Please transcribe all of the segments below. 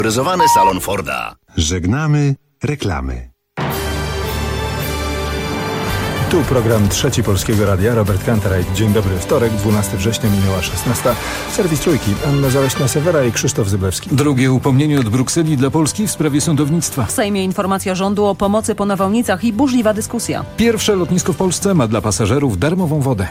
Motoryzowany salon Forda. Żegnamy reklamy. Tu program Trzeci Polskiego Radia. Robert Kantarajt. Dzień dobry. Wtorek, 12 września, minęła 16. Serwis Trójki. Anna Zaleśna-Sewera i Krzysztof Zyblewski. Drugie upomnienie od Brukseli dla Polski w sprawie sądownictwa. W Sejmie informacja rządu o pomocy po nawałnicach i burzliwa dyskusja. Pierwsze lotnisko w Polsce ma dla pasażerów darmową wodę.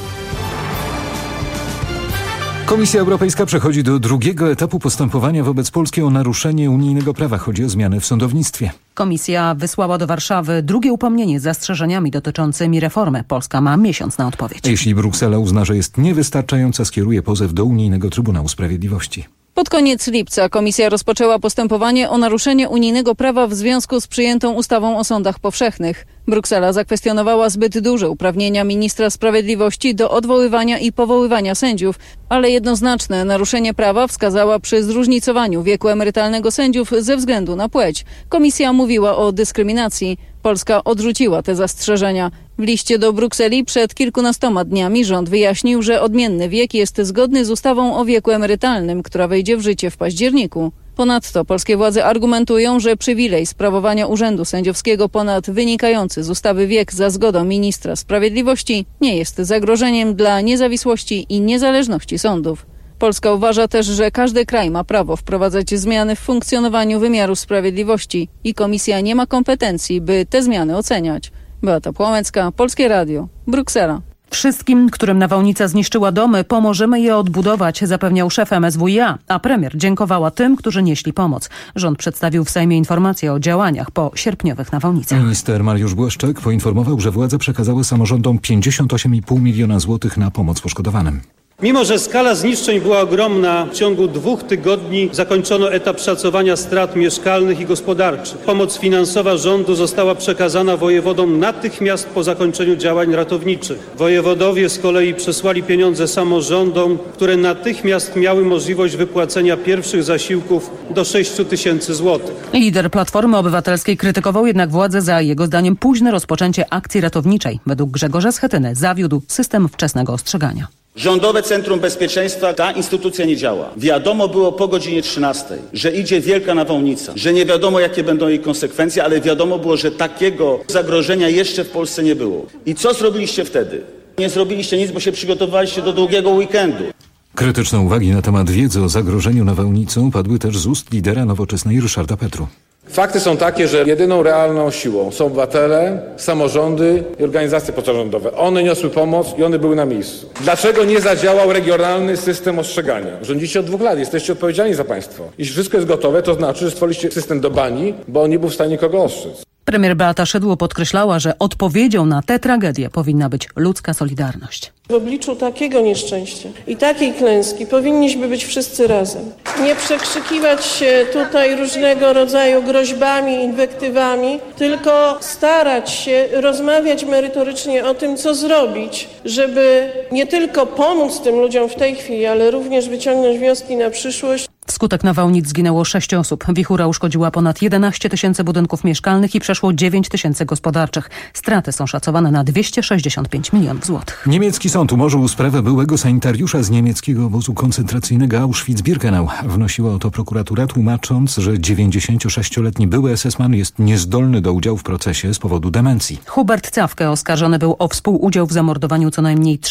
Komisja Europejska przechodzi do drugiego etapu postępowania wobec Polski o naruszenie unijnego prawa. Chodzi o zmiany w sądownictwie. Komisja wysłała do Warszawy drugie upomnienie z zastrzeżeniami dotyczącymi reformy. Polska ma miesiąc na odpowiedź. Jeśli Bruksela uzna, że jest niewystarczająca, skieruje pozew do Unijnego Trybunału Sprawiedliwości. Pod koniec lipca komisja rozpoczęła postępowanie o naruszenie unijnego prawa w związku z przyjętą ustawą o sądach powszechnych. Bruksela zakwestionowała zbyt duże uprawnienia ministra sprawiedliwości do odwoływania i powoływania sędziów, ale jednoznaczne naruszenie prawa wskazała przy zróżnicowaniu wieku emerytalnego sędziów ze względu na płeć. Komisja mówiła o dyskryminacji. Polska odrzuciła te zastrzeżenia. W liście do Brukseli przed kilkunastoma dniami rząd wyjaśnił, że odmienny wiek jest zgodny z ustawą o wieku emerytalnym, która wejdzie w życie w październiku. Ponadto polskie władze argumentują, że przywilej sprawowania urzędu sędziowskiego ponad wynikający z ustawy wiek za zgodą ministra sprawiedliwości nie jest zagrożeniem dla niezawisłości i niezależności sądów. Polska uważa też, że każdy kraj ma prawo wprowadzać zmiany w funkcjonowaniu wymiaru sprawiedliwości i komisja nie ma kompetencji, by te zmiany oceniać. Beata Płomecka, Polskie Radio, Bruksela. Wszystkim, którym nawałnica zniszczyła domy, pomożemy je odbudować, zapewniał szef MSWiA, a premier dziękowała tym, którzy nieśli pomoc. Rząd przedstawił w Sejmie informacje o działaniach po sierpniowych nawałnicach. Minister Mariusz Błaszczak poinformował, że władze przekazały samorządom 58,5 miliona złotych na pomoc poszkodowanym. Mimo że skala zniszczeń była ogromna, w ciągu 2 tygodni zakończono etap szacowania strat mieszkalnych i gospodarczych. Pomoc finansowa rządu została przekazana wojewodom natychmiast po zakończeniu działań ratowniczych. Wojewodowie z kolei przesłali pieniądze samorządom, które natychmiast miały możliwość wypłacenia pierwszych zasiłków do 6 tysięcy złotych. Lider Platformy Obywatelskiej krytykował jednak władzę za jego zdaniem późne rozpoczęcie akcji ratowniczej. Według Grzegorza Schetyny zawiódł system wczesnego ostrzegania. Rządowe Centrum Bezpieczeństwa, ta instytucja nie działa. Wiadomo było po godzinie 13, że idzie wielka nawałnica, że nie wiadomo jakie będą jej konsekwencje, ale wiadomo było, że takiego zagrożenia jeszcze w Polsce nie było. I co zrobiliście wtedy? Nie zrobiliście nic, bo się przygotowaliście do długiego weekendu. Krytyczne uwagi na temat wiedzy o zagrożeniu nawałnicą padły też z ust lidera Nowoczesnej Ryszarda Petru. Fakty są takie, że jedyną realną siłą są obywatele, samorządy i organizacje pozarządowe. One niosły pomoc i one były na miejscu. Dlaczego nie zadziałał regionalny system ostrzegania? Rządzicie od 2 lat, jesteście odpowiedzialni za państwo. Jeśli wszystko jest gotowe, to znaczy, że stworzyliście system do bani, bo on nie był w stanie kogo ostrzec. Premier Beata Szydło podkreślała, że odpowiedzią na tę tragedię powinna być ludzka solidarność. W obliczu takiego nieszczęścia i takiej klęski powinniśmy być wszyscy razem. Nie przekrzykiwać się tutaj różnego rodzaju groźbami, inwektywami, tylko starać się rozmawiać merytorycznie o tym, co zrobić, żeby nie tylko pomóc tym ludziom w tej chwili, ale również wyciągnąć wnioski na przyszłość. Wskutek nawałnic zginęło 6 osób. Wichura uszkodziła ponad 11 tysięcy budynków mieszkalnych i przeszło 9 tysięcy gospodarczych. Straty są szacowane na 265 milionów złotych. Niemiecki sąd umorzył sprawę byłego sanitariusza z niemieckiego obozu koncentracyjnego Auschwitz-Birkenau. Wnosiła o to prokuratura, tłumacząc, że 96-letni były SS-man jest niezdolny do udziału w procesie z powodu demencji. Hubert Cawkę oskarżony był o współudział w zamordowaniu co najmniej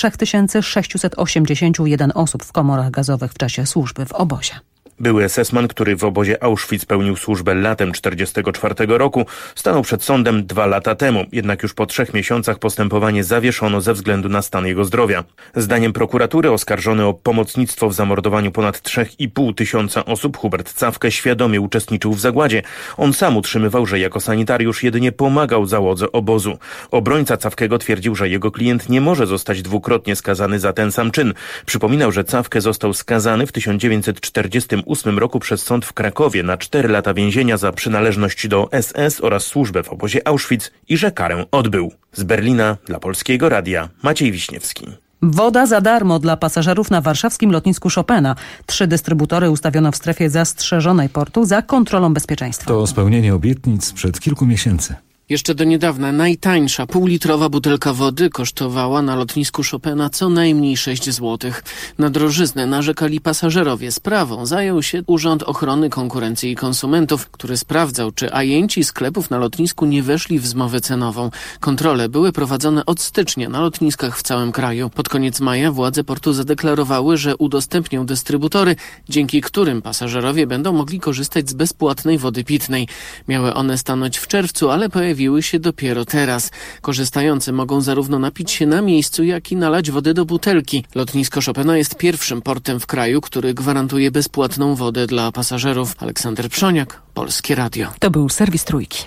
3681 osób w komorach gazowych w czasie służby w obozie. Były SS-man, który w obozie Auschwitz pełnił służbę latem 1944 roku, stanął przed sądem 2 lata temu. Jednak już po 3 miesiącach postępowanie zawieszono ze względu na stan jego zdrowia. Zdaniem prokuratury oskarżony o pomocnictwo w zamordowaniu ponad 3,5 tysiąca osób Hubert Cawkę świadomie uczestniczył w zagładzie. On sam utrzymywał, że jako sanitariusz jedynie pomagał załodze obozu. Obrońca Cawkego twierdził, że jego klient nie może zostać dwukrotnie skazany za ten sam czyn. Przypominał, że Cawkę został skazany w 1948 roku przez sąd w Krakowie na 4 lata więzienia za przynależność do SS oraz służbę w obozie Auschwitz i że karę odbył. Z Berlina dla Polskiego Radia Maciej Wiśniewski. Woda za darmo dla pasażerów na warszawskim lotnisku Chopina. 3 dystrybutory ustawiono w strefie zastrzeżonej portu za kontrolą bezpieczeństwa. To spełnienie obietnic sprzed kilku miesięcy. Jeszcze do niedawna najtańsza półlitrowa butelka wody kosztowała na lotnisku Chopina co najmniej 6 zł. Na drożyznę narzekali pasażerowie. Sprawą zajął się Urząd Ochrony Konkurencji i Konsumentów, który sprawdzał, czy ajenci sklepów na lotnisku nie weszli w zmowę cenową. Kontrole były prowadzone od stycznia na lotniskach w całym kraju. Pod koniec maja władze portu zadeklarowały, że udostępnią dystrybutory, dzięki którym pasażerowie będą mogli korzystać z bezpłatnej wody pitnej. Miały one stanąć w czerwcu, ale pojawiły się dopiero teraz. Korzystający mogą zarówno napić się na miejscu, jak i nalać wody do butelki. Lotnisko Chopina jest pierwszym portem w kraju, który gwarantuje bezpłatną wodę dla pasażerów. Aleksander Przoniak, Polskie Radio. To był serwis Trójki.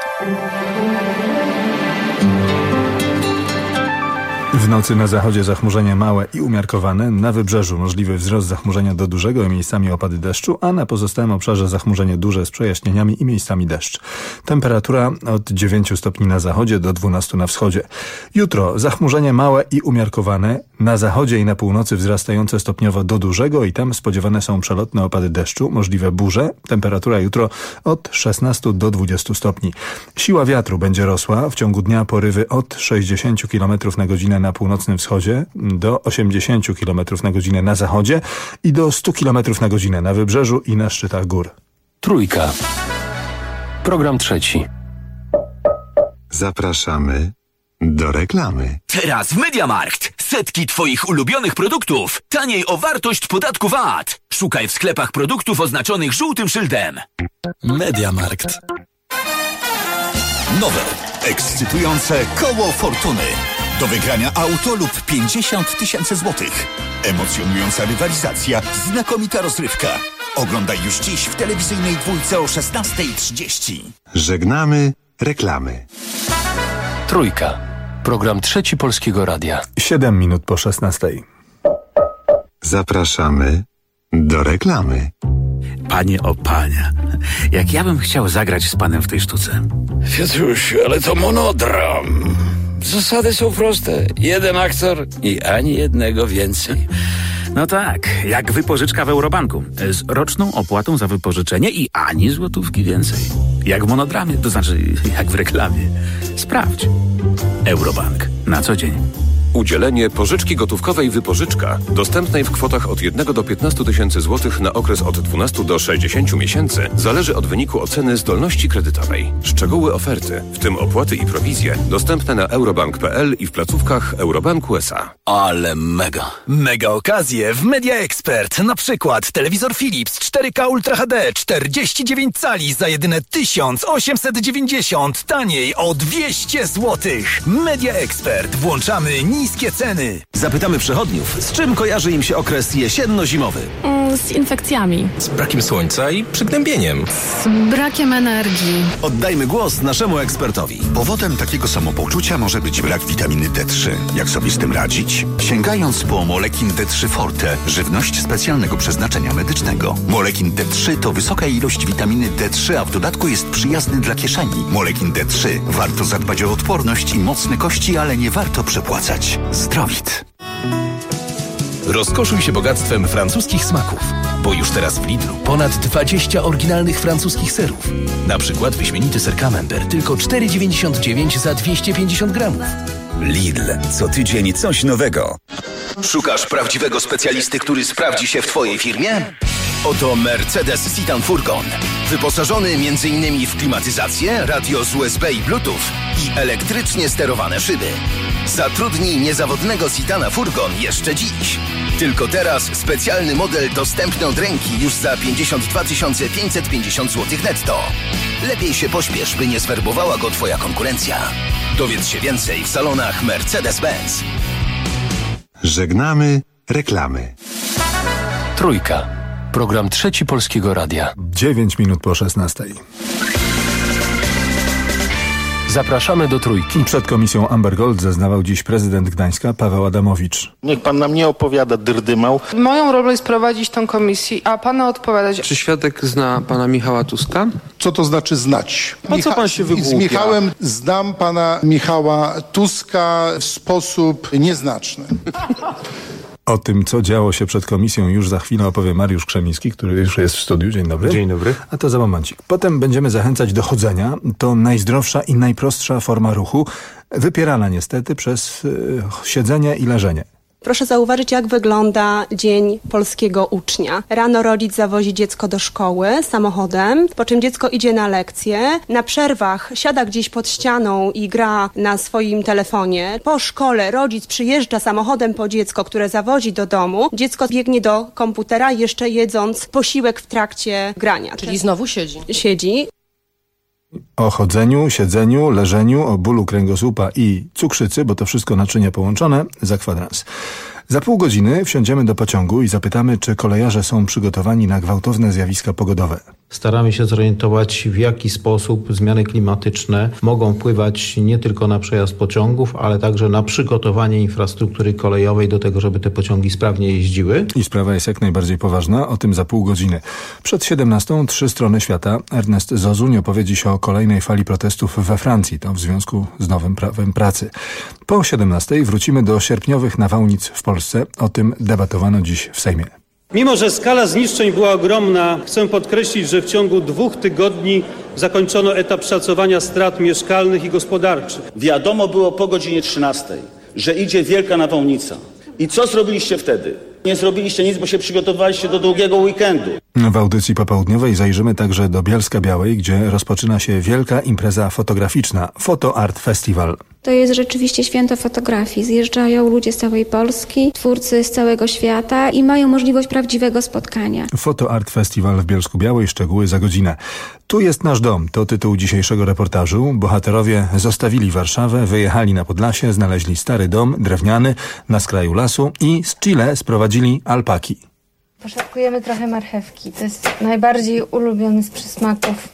W nocy na zachodzie zachmurzenie małe i umiarkowane, na wybrzeżu możliwy wzrost zachmurzenia do dużego i miejscami opady deszczu, a na pozostałym obszarze zachmurzenie duże z przejaśnieniami i miejscami deszcz. Temperatura od 9 stopni na zachodzie do 12 na wschodzie. Jutro zachmurzenie małe i umiarkowane, na zachodzie i na północy wzrastające stopniowo do dużego i tam spodziewane są przelotne opady deszczu, możliwe burze. Temperatura jutro od 16 do 20 stopni. Siła wiatru będzie rosła, w ciągu dnia porywy od 60 km na godzinę na północnym wschodzie do 80 km na godzinę na zachodzie i do 100 km na godzinę na wybrzeżu i na szczytach gór. Trójka. Program trzeci. Zapraszamy do reklamy. Teraz w Mediamarkt. Setki Twoich ulubionych produktów. Taniej o wartość podatku VAT. Szukaj w sklepach produktów oznaczonych żółtym szyldem. Mediamarkt. Nowe, ekscytujące koło fortuny. Do wygrania auto lub 50 000 złotych. Emocjonująca rywalizacja, znakomita rozrywka. Oglądaj już dziś w telewizyjnej dwójce o 16:30. Żegnamy reklamy. Trójka. Program trzeci Polskiego Radia. 7 minut po 16. Zapraszamy do reklamy. Panie o panie, jak ja bym chciał zagrać z panem w tej sztuce. Piotrusiu, ale to monodram. Zasady są proste. Jeden aktor i ani jednego więcej. No tak, jak wypożyczka w Eurobanku. Z roczną opłatą za wypożyczenie i ani złotówki więcej. Jak w monodramie, to znaczy jak w reklamie. Sprawdź. Eurobank. Na co dzień. Udzielenie pożyczki gotówkowej wypożyczka, dostępnej w kwotach od 1 do 15 000 złotych na okres od 12 do 60 miesięcy, zależy od wyniku oceny zdolności kredytowej. Szczegóły oferty, w tym opłaty i prowizje, dostępne na eurobank.pl i w placówkach Eurobanku S.A. Ale mega okazje w Media Expert. Na przykład telewizor Philips 4K Ultra HD 49 cali za jedyne 1890, taniej o 200 zł. Media Expert. Włączamy niskie ceny. Zapytamy przechodniów, z czym kojarzy im się okres jesienno-zimowy? Z infekcjami. Z brakiem słońca i przygnębieniem. Z brakiem energii. Oddajmy głos naszemu ekspertowi. Powodem takiego samopoczucia może być brak witaminy D3. Jak sobie z tym radzić? Sięgając po Molekin D3 Forte, żywność specjalnego przeznaczenia medycznego. Molekin D3 to wysoka ilość witaminy D3, a w dodatku jest przyjazny dla kieszeni. Molekin D3. Warto zadbać o odporność i mocne kości, ale nie warto przepłacać. Zdrowit. Rozkoszuj się bogactwem francuskich smaków, bo już teraz w Lidlu ponad 20 oryginalnych francuskich serów. Na przykład wyśmienity ser Camembert, tylko 4,99 za 250 gramów. Lidl. Co tydzień coś nowego. Szukasz prawdziwego specjalisty, który sprawdzi się w Twojej firmie? Oto Mercedes Citan Furgon. Wyposażony m.in. w klimatyzację, radio z USB i Bluetooth i elektrycznie sterowane szyby. Zatrudnij niezawodnego Citana Furgon jeszcze dziś. Tylko teraz specjalny model dostępny od ręki już za 52 550 zł netto. Lepiej się pośpiesz, by nie zwerbowała go Twoja konkurencja. Dowiedz się więcej w salonach Mercedes-Benz. Żegnamy reklamy. Trójka. Program trzeci Polskiego Radia. 9 minut po 16. Zapraszamy do Trójki. Przed komisją Amber Gold zeznawał dziś prezydent Gdańska Paweł Adamowicz. Niech pan nam nie opowiada dyrdymał. Moją rolą jest prowadzić tę komisję, a pana odpowiadać. Czy świadek zna pana Michała Tuska? Co to znaczy znać? Po co pan się wygłupia? Z Michałem znam pana Michała Tuska w sposób nieznaczny. O tym, co działo się przed komisją, już za chwilę opowie Mariusz Krzemiński, który już jest w studiu. Dzień dobry. Dzień dobry. A to za momencik. Potem będziemy zachęcać do chodzenia. To najzdrowsza i najprostsza forma ruchu, wypierana niestety przez siedzenie i leżenie. Proszę zauważyć, jak wygląda dzień polskiego ucznia. Rano rodzic zawozi dziecko do szkoły samochodem, po czym dziecko idzie na lekcję. Na przerwach siada gdzieś pod ścianą i gra na swoim telefonie. Po szkole rodzic przyjeżdża samochodem po dziecko, które zawozi do domu. Dziecko biegnie do komputera, jeszcze jedząc posiłek w trakcie grania. Czyli znowu siedzi. Siedzi. O chodzeniu, siedzeniu, leżeniu, o bólu kręgosłupa i cukrzycy, bo to wszystko naczynia połączone, za kwadrans. Za pół godziny wsiądziemy do pociągu i zapytamy, czy kolejarze są przygotowani na gwałtowne zjawiska pogodowe. Staramy się zorientować, w jaki sposób zmiany klimatyczne mogą wpływać nie tylko na przejazd pociągów, ale także na przygotowanie infrastruktury kolejowej do tego, żeby te pociągi sprawnie jeździły. I sprawa jest jak najbardziej poważna, o tym za pół godziny. Przed 17:00 3 strony świata. Ernest Zozuń opowiedzi się o kolejnej fali protestów we Francji, to w związku z nowym prawem pracy. Po 17:00 wrócimy do sierpniowych nawałnic w Polsce. O tym debatowano dziś w Sejmie. Mimo że skala zniszczeń była ogromna, chcę podkreślić, że w ciągu 2 tygodni zakończono etap szacowania strat mieszkalnych i gospodarczych. Wiadomo było po godzinie 13:00, że idzie wielka nawałnica. I co zrobiliście wtedy? Nie zrobiliście nic, bo się przygotowaliście do długiego weekendu. W audycji popołudniowej zajrzymy także do Bielska-Białej, gdzie rozpoczyna się wielka impreza fotograficzna – Photo Art Festival. To jest rzeczywiście święto fotografii. Zjeżdżają ludzie z całej Polski, twórcy z całego świata i mają możliwość prawdziwego spotkania. Photo Art Festival w Bielsku-Białej, szczegóły za godzinę. Tu jest nasz dom, to tytuł dzisiejszego reportażu. Bohaterowie zostawili Warszawę, wyjechali na Podlasie, znaleźli stary dom, drewniany, na skraju lasu i z Chile sprowadzili alpaki. Poszatkujemy trochę marchewki. To jest najbardziej ulubiony z przysmaków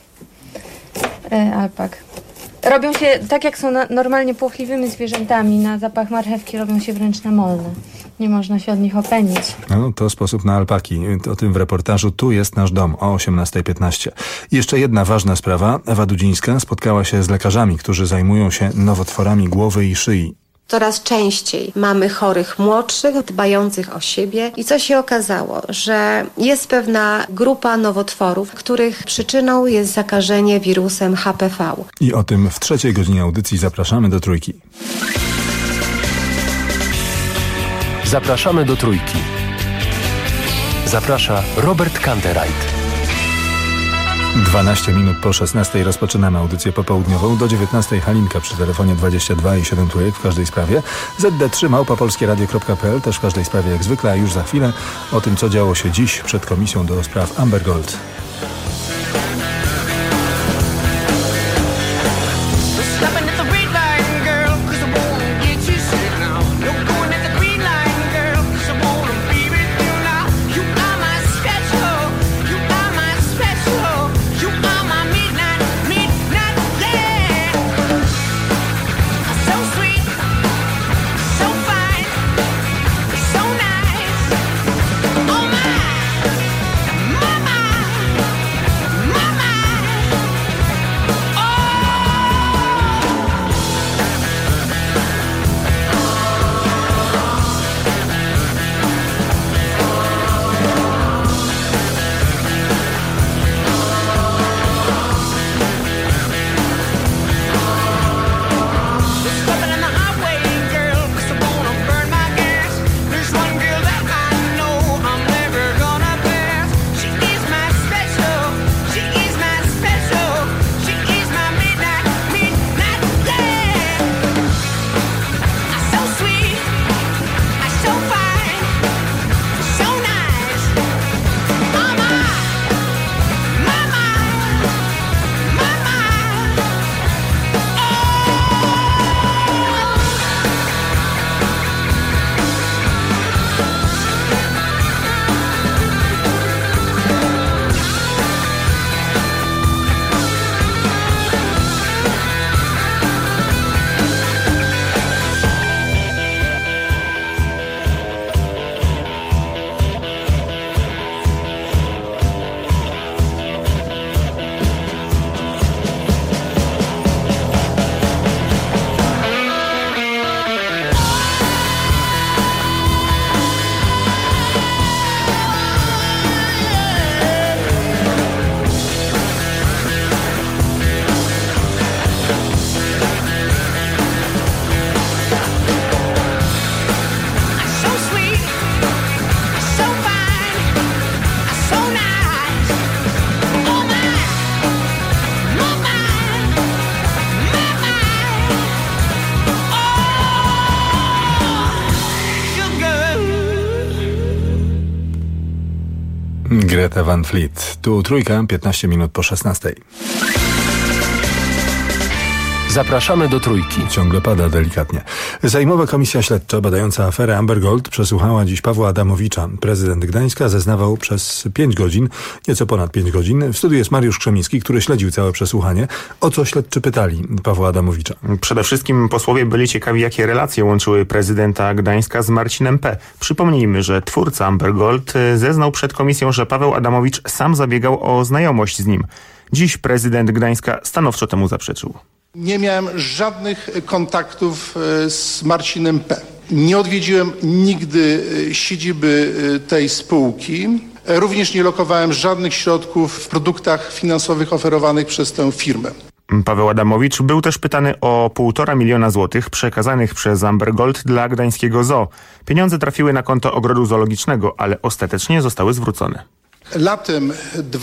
alpak. Robią się, tak jak są normalnie płochliwymi zwierzętami, na zapach marchewki robią się wręcz namolne. Nie można się od nich openić. No, to sposób na alpaki. O tym w reportażu Tu jest nasz dom o 18:15. Jeszcze jedna ważna sprawa. Ewa Dudzińska spotkała się z lekarzami, którzy zajmują się nowotworami głowy i szyi. Coraz częściej mamy chorych młodszych, dbających o siebie i co się okazało, że jest pewna grupa nowotworów, których przyczyną jest zakażenie wirusem HPV. I o tym w 3. godzinie audycji zapraszamy do Trójki. Zapraszamy do Trójki. Zaprasza Robert Kantereit. 12 minut po 16:00 rozpoczynamy audycję popołudniową. Do 19:00 Halinka przy telefonie 22 i 7 trójek w każdej sprawie. ZD3@polskieradio.pl też w każdej sprawie jak zwykle, a już za chwilę o tym, co działo się dziś przed komisją do spraw Amber Gold. Greta Van Fleet. Tu Trójka, 15 minut po 16. Zapraszamy do Trójki. Ciągle pada delikatnie. Sejmowa Komisja Śledcza badająca aferę Amber Gold przesłuchała dziś Pawła Adamowicza. Prezydent Gdańska zeznawał przez 5 godzin, nieco ponad 5 godzin. W studiu jest Mariusz Krzemiński, który śledził całe przesłuchanie. O co śledczy pytali Pawła Adamowicza? Przede wszystkim posłowie byli ciekawi, jakie relacje łączyły prezydenta Gdańska z Marcinem P. Przypomnijmy, że twórca Amber Gold zeznał przed komisją, że Paweł Adamowicz sam zabiegał o znajomość z nim. Dziś prezydent Gdańska stanowczo temu zaprzeczył. Nie miałem żadnych kontaktów z Marcinem P. Nie odwiedziłem nigdy siedziby tej spółki. Również nie lokowałem żadnych środków w produktach finansowych oferowanych przez tę firmę. Paweł Adamowicz był też pytany o 1,5 miliona złotych przekazanych przez Amber Gold dla gdańskiego zoo. Pieniądze trafiły na konto ogrodu zoologicznego, ale ostatecznie zostały zwrócone. Latem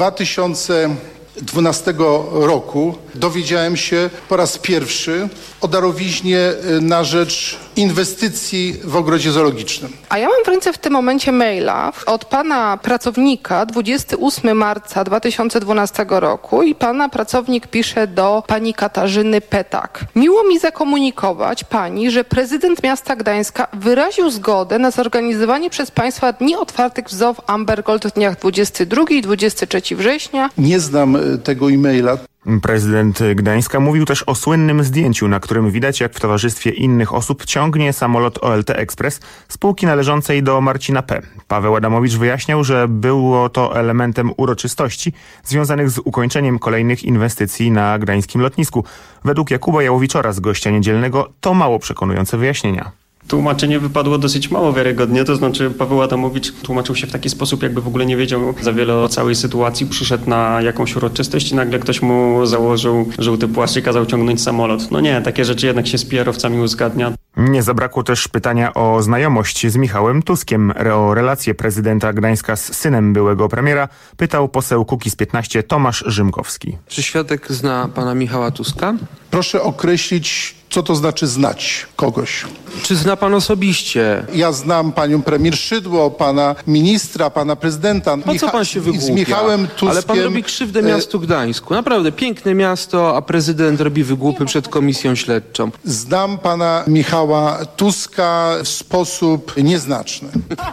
2012 roku dowiedziałem się po raz pierwszy o darowiźnie na rzecz inwestycji w ogrodzie zoologicznym. A ja mam w ręce w tym momencie maila od pana pracownika 28 marca 2012 roku i pana pracownik pisze do pani Katarzyny Petak. Miło mi zakomunikować pani, że prezydent miasta Gdańska wyraził zgodę na zorganizowanie przez państwa dni otwartych w zoo w Amber Gold w dniach 22 i 23 września. Nie znam tego e-maila. Prezydent Gdańska mówił też o słynnym zdjęciu, na którym widać, jak w towarzystwie innych osób ciągnie samolot OLT Express spółki należącej do Marcina P. Paweł Adamowicz wyjaśniał, że było to elementem uroczystości związanych z ukończeniem kolejnych inwestycji na gdańskim lotnisku. Według Jakuba Jałowiczora z Gościa Niedzielnego to mało przekonujące wyjaśnienia. Tłumaczenie wypadło dosyć mało wiarygodnie, to znaczy Paweł Adamowicz tłumaczył się w taki sposób, jakby w ogóle nie wiedział za wiele o całej sytuacji. Przyszedł na jakąś uroczystość i nagle ktoś mu założył żółty płaszcz i kazał ciągnąć samolot. No nie, takie rzeczy jednak się z PR-owcami uzgadnia. Nie zabrakło też pytania o znajomość z Michałem Tuskiem. O relację prezydenta Gdańska z synem byłego premiera pytał poseł Kukiz15 Tomasz Rzymkowski. Czy świadek zna pana Michała Tuska? Proszę określić, co to znaczy znać kogoś. Czy zna pan osobiście? Ja znam panią premier Szydło, pana ministra, pana prezydenta. Po co pan się wygłupia? Z Michałem Tuskiem. Ale pan robi krzywdę miastu Gdańsku. Naprawdę piękne miasto, a prezydent robi wygłupy przed komisją śledczą. Znam pana Michała Tuska w sposób nieznaczny.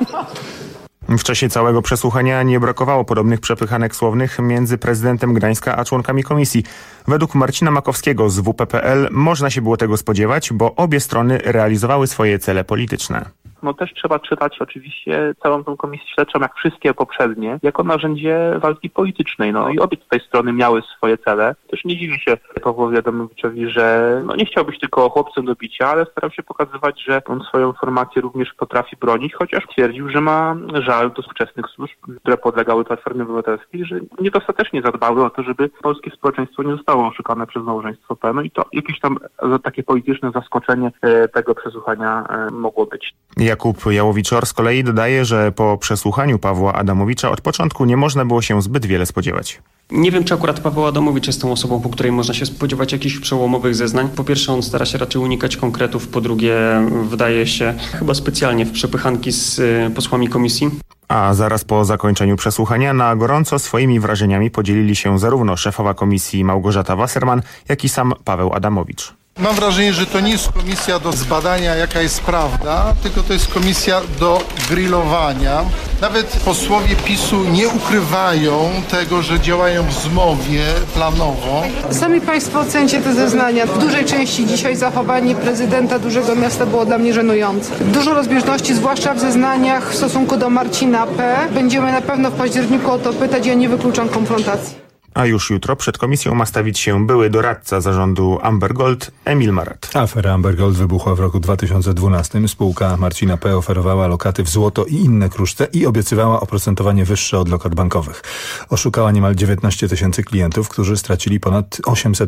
W czasie całego przesłuchania nie brakowało podobnych przepychanek słownych między prezydentem Gdańska a członkami komisji. Według Marcina Makowskiego z WP.pl można się było tego spodziewać, bo obie strony realizowały swoje cele polityczne. No też trzeba czytać oczywiście całą tą komisję śledczą, jak wszystkie poprzednie, jako narzędzie walki politycznej. No i obie tutaj strony miały swoje cele. Też nie dziwię się Pawłowi Adamowiczowi, że nie chciał być tylko chłopcem do bicia, ale starał się pokazywać, że on swoją formację również potrafi bronić, chociaż twierdził, że ma żal do współczesnych służb, które podlegały Platformie Obywatelskiej, że niedostatecznie zadbały o to, żeby polskie społeczeństwo nie zostało oszukane przez małżeństwo P. No i to jakieś tam takie polityczne zaskoczenie tego przesłuchania mogło być. Jakub Jałowiczor z kolei dodaje, że po przesłuchaniu Pawła Adamowicza od początku nie można było się zbyt wiele spodziewać. Nie wiem, czy akurat Paweł Adamowicz jest tą osobą, po której można się spodziewać jakichś przełomowych zeznań. Po pierwsze, on stara się raczej unikać konkretów, po drugie, wydaje się chyba specjalnie w przepychanki z posłami komisji. A zaraz po zakończeniu przesłuchania na gorąco swoimi wrażeniami podzielili się zarówno szefowa komisji Małgorzata Wasserman, jak i sam Paweł Adamowicz. Mam wrażenie, że to nie jest komisja do zbadania, jaka jest prawda, tylko to jest komisja do grillowania. Nawet posłowie PiS-u nie ukrywają tego, że działają w zmowie planowo. Sami państwo ocencie te zeznania. W dużej części dzisiaj zachowanie prezydenta dużego miasta było dla mnie żenujące. Dużo rozbieżności, zwłaszcza w zeznaniach w stosunku do Marcina P. Będziemy na pewno w październiku o to pytać, ja nie wykluczam konfrontacji. A już jutro przed komisją ma stawić się były doradca zarządu Amber Gold Emil Marat. Afera Amber Gold wybuchła w roku 2012. Spółka Marcina P. oferowała lokaty w złoto i inne kruszce i obiecywała oprocentowanie wyższe od lokat bankowych. Oszukała niemal 19 tysięcy klientów, którzy stracili ponad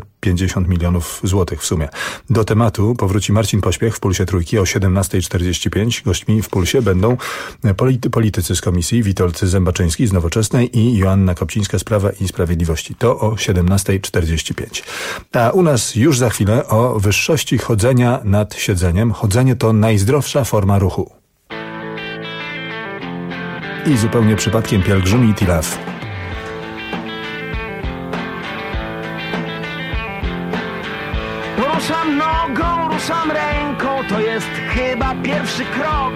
850 milionów złotych w sumie. Do tematu powróci Marcin Pośpiech w Pulsie Trójki o 17:45. Gośćmi w Pulsie będą politycy z komisji, Witold Zębaczyński z Nowoczesnej i Joanna Kopcińska z Prawa i Sprawiedliwości. To o 17:45. A u nas już za chwilę o wyższości chodzenia nad siedzeniem. Chodzenie to najzdrowsza forma ruchu. i zupełnie przypadkiem pielgrzymi Tilaf. Ruszam nogą, ruszam ręką, to jest chyba pierwszy krok.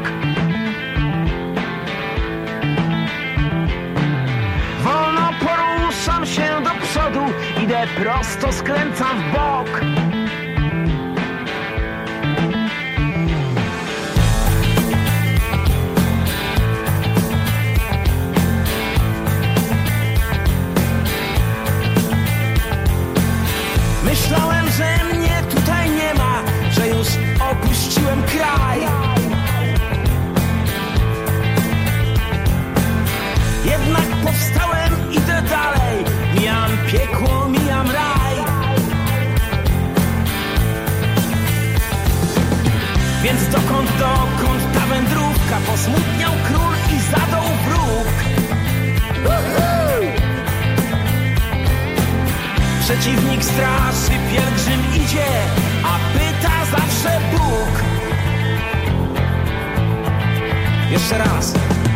Wolno poruszam się do przodu, idę prosto, skręcam w bok. Myślałem, że mnie tutaj nie ma, że już opuściłem kraj. Jednak powstałem, idę dalej, mijam piekło, mijam raj. Więc dokąd ta wędrówka? Posmutniał król i zadał wróg. Przeciwnik straszy, pielgrzym idzie, a pyta zawsze Bóg. Jeszcze raz.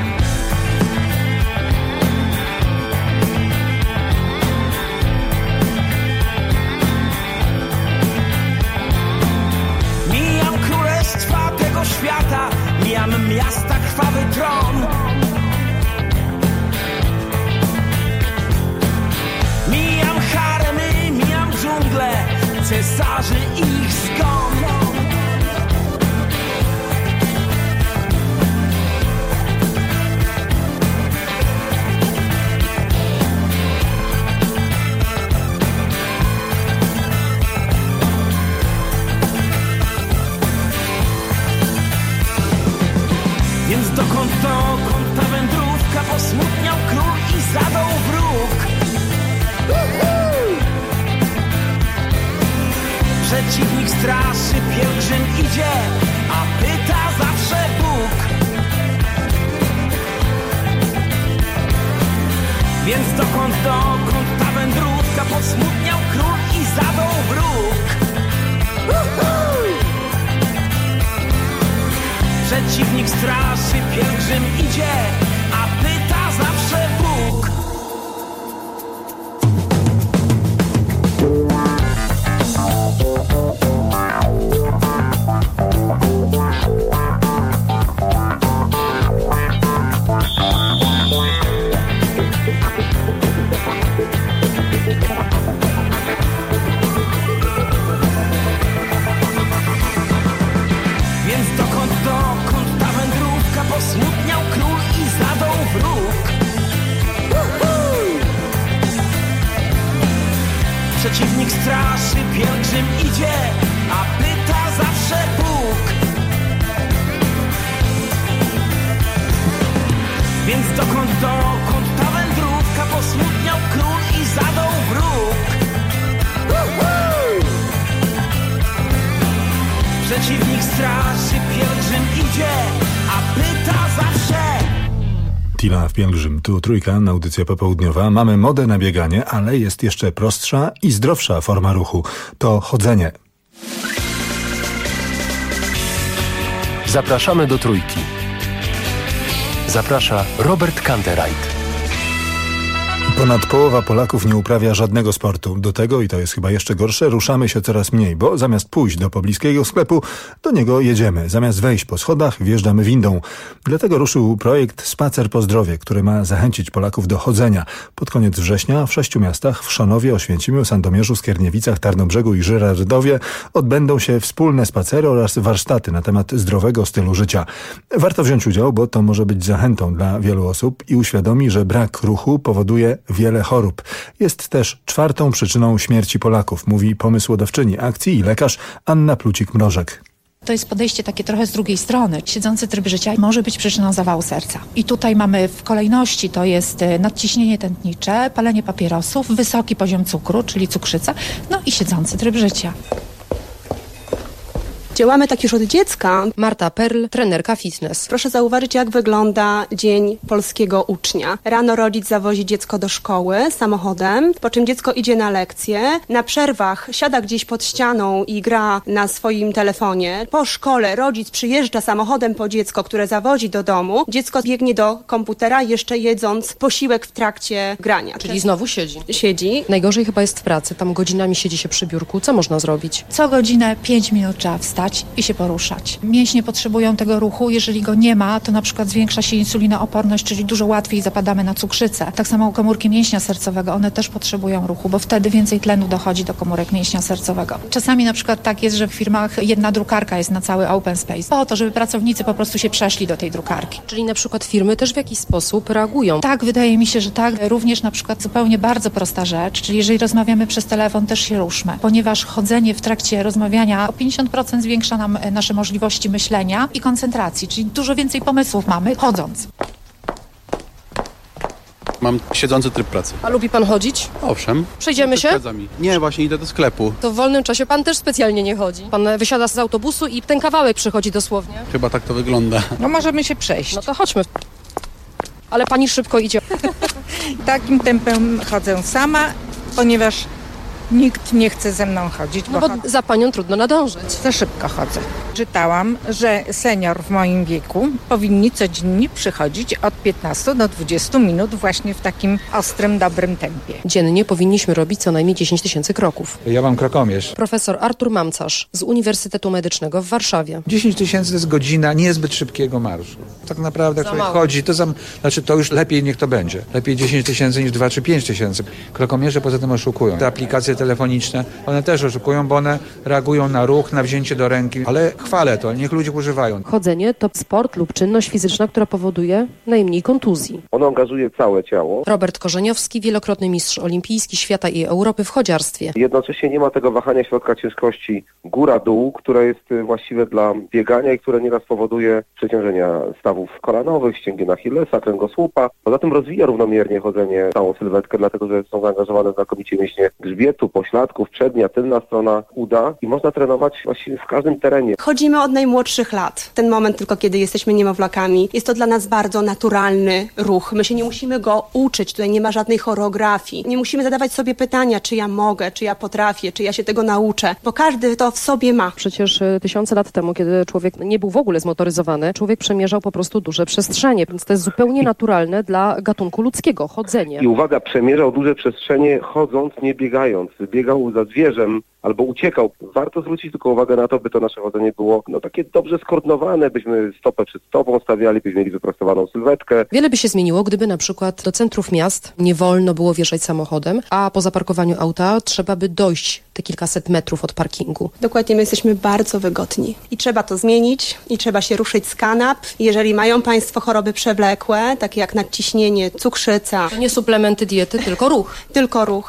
Mijam królestwa tego świata, mijam miasta, krwawy tron. Mijam haremy, mijam dżunglę, cesarzy i ich zgon. Więc dokąd ta wędrówka? Posmutniał król i zadał wróg. Przeciwnik straszy, pielgrzym idzie, a pyta zawsze Bóg. Więc dokąd ta wędrówka? Posmutniał król i zadał wróg. Przeciwnik straszy, pielgrzym idzie, a pyta zawsze Bóg. Więc dokąd ta wędrówka? Posmutniał król i zadał wróg. Przeciwnik straszy, pielgrzym idzie, a pyta zawsze Bóg. Więc dokąd ta wędrówka? Posmutniał król i zadał wróg. Przeciwnik straszy, pielgrzym idzie, a pyta zawsze. Tilaf, pielgrzym, tu Trójka, audycja popołudniowa. Mamy modę na bieganie, ale jest jeszcze prostsza i zdrowsza forma ruchu. To chodzenie. Zapraszamy do Trójki. Zaprasza Robert Kantereit. Ponad połowa Polaków nie uprawia żadnego sportu. Do tego, i to jest chyba jeszcze gorsze, ruszamy się coraz mniej, bo zamiast pójść do pobliskiego sklepu, do niego jedziemy. Zamiast wejść po schodach, wjeżdżamy windą. Dlatego ruszył projekt Spacer po zdrowie, który ma zachęcić Polaków do chodzenia. Pod koniec września w 6 miastach, w Szanowie, Oświęcimiu, Sandomierzu, Skierniewicach, Tarnobrzegu i Żyrardowie odbędą się wspólne spacery oraz warsztaty na temat zdrowego stylu życia. Warto wziąć udział, bo to może być zachętą dla wielu osób i uświadomi, że brak ruchu powoduje wiele chorób. Jest też 4. przyczyną śmierci Polaków, mówi pomysłodawczyni akcji i lekarz Anna Plucik-Mrożek. To jest podejście takie trochę z drugiej strony. Siedzący tryb życia może być przyczyną zawału serca. I tutaj mamy w kolejności, to jest nadciśnienie tętnicze, palenie papierosów, wysoki poziom cukru, czyli cukrzyca, no i siedzący tryb życia. Działamy tak już od dziecka. Marta Perl, trenerka fitness. Proszę zauważyć, jak wygląda dzień polskiego ucznia. Rano rodzic zawozi dziecko do szkoły samochodem, po czym dziecko idzie na lekcję. Na przerwach siada gdzieś pod ścianą i gra na swoim telefonie. Po szkole rodzic przyjeżdża samochodem po dziecko, które zawozi do domu. Dziecko biegnie do komputera, jeszcze jedząc posiłek w trakcie grania. Czyli znowu siedzi. Siedzi. Najgorzej chyba jest w pracy. Tam godzinami siedzi się przy biurku. Co można zrobić? Co godzinę 5 minut trzeba wstać i się poruszać. Mięśnie potrzebują tego ruchu. Jeżeli go nie ma, to na przykład zwiększa się insulinooporność, czyli dużo łatwiej zapadamy na cukrzycę. Tak samo komórki mięśnia sercowego, one też potrzebują ruchu, bo wtedy więcej tlenu dochodzi do komórek mięśnia sercowego. Czasami na przykład tak jest, że w firmach jedna drukarka jest na cały open space. Po to, żeby pracownicy po prostu się przeszli do tej drukarki. Czyli na przykład firmy też w jakiś sposób reagują. Tak, wydaje mi się, że tak. Również na przykład zupełnie bardzo prosta rzecz, czyli jeżeli rozmawiamy przez telefon, też się ruszmy, ponieważ chodzenie w trakcie rozmawiania o 50% zwiększa nam nasze możliwości myślenia i koncentracji, czyli dużo więcej pomysłów mamy chodząc. Mam siedzący tryb pracy. A lubi pan chodzić? Owszem. Przejdziemy się? Nie, właśnie idę do sklepu. To w wolnym czasie pan też specjalnie nie chodzi. Pan wysiada z autobusu i ten kawałek przychodzi dosłownie. Chyba tak to wygląda. No możemy się przejść. No to chodźmy. Ale pani szybko idzie. Takim tempem chodzę sama, ponieważ nikt nie chce ze mną chodzić. No bo za panią trudno nadążyć. Za szybko chodzę. Czytałam, że senior w moim wieku powinni codziennie przychodzić od 15 do 20 minut właśnie w takim ostrym, dobrym tempie. Dziennie powinniśmy robić co najmniej 10 000 kroków. Ja mam krokomierz. Profesor Artur Mamcarz z Uniwersytetu Medycznego w Warszawie. 10 000 to jest godzina niezbyt szybkiego marszu. Tak naprawdę jak człowiek chodzi, to już lepiej niech to będzie. Lepiej 10 000 niż 2 czy 5 tysięcy. Krokomierze poza tym oszukują. Te aplikacje telefoniczne, one też oszukują, bo one reagują na ruch, na wzięcie do ręki, ale chwalę to, niech ludzie używają. Chodzenie to sport lub czynność fizyczna, która powoduje najmniej kontuzji. Ono angażuje całe ciało. Robert Korzeniowski, wielokrotny mistrz olimpijski świata i Europy w chodziarstwie. Jednocześnie nie ma tego wahania środka ciężkości góra-dół, które jest właściwe dla biegania i które nieraz powoduje przeciążenia stawów kolanowych, ścięgien Achillesa, kręgosłupa. Poza tym rozwija równomiernie chodzenie całą sylwetkę, dlatego że są zaangażowane znakomicie mięśnie grzbietu, pośladków, przednia, tylna strona uda i można trenować właściwie w każdym terenie. Chodzimy od najmłodszych lat. Ten moment tylko, kiedy jesteśmy niemowlakami. Jest to dla nas bardzo naturalny ruch. My się nie musimy go uczyć, tutaj nie ma żadnej choreografii. Nie musimy zadawać sobie pytania, czy ja mogę, czy ja potrafię, czy ja się tego nauczę, bo każdy to w sobie ma. Przecież tysiące lat temu, kiedy człowiek nie był w ogóle zmotoryzowany, człowiek przemierzał po prostu duże przestrzenie, więc to jest zupełnie naturalne dla gatunku ludzkiego, chodzenie. I uwaga, przemierzał duże przestrzenie chodząc, nie biegając. Biegał za zwierzem albo uciekał. Warto zwrócić tylko uwagę na to, by to nasze chodzenie było takie dobrze skoordynowane, byśmy stopę przed stopą stawiali, byśmy mieli wyprostowaną sylwetkę. Wiele by się zmieniło, gdyby na przykład do centrów miast nie wolno było wjeżdżać samochodem, a po zaparkowaniu auta trzeba by dojść te kilkaset metrów od parkingu. Dokładnie, my jesteśmy bardzo wygodni i trzeba to zmienić i trzeba się ruszyć z kanap. Jeżeli mają Państwo choroby przewlekłe, takie jak nadciśnienie, cukrzyca. To nie suplementy diety, tylko ruch. Tylko ruch.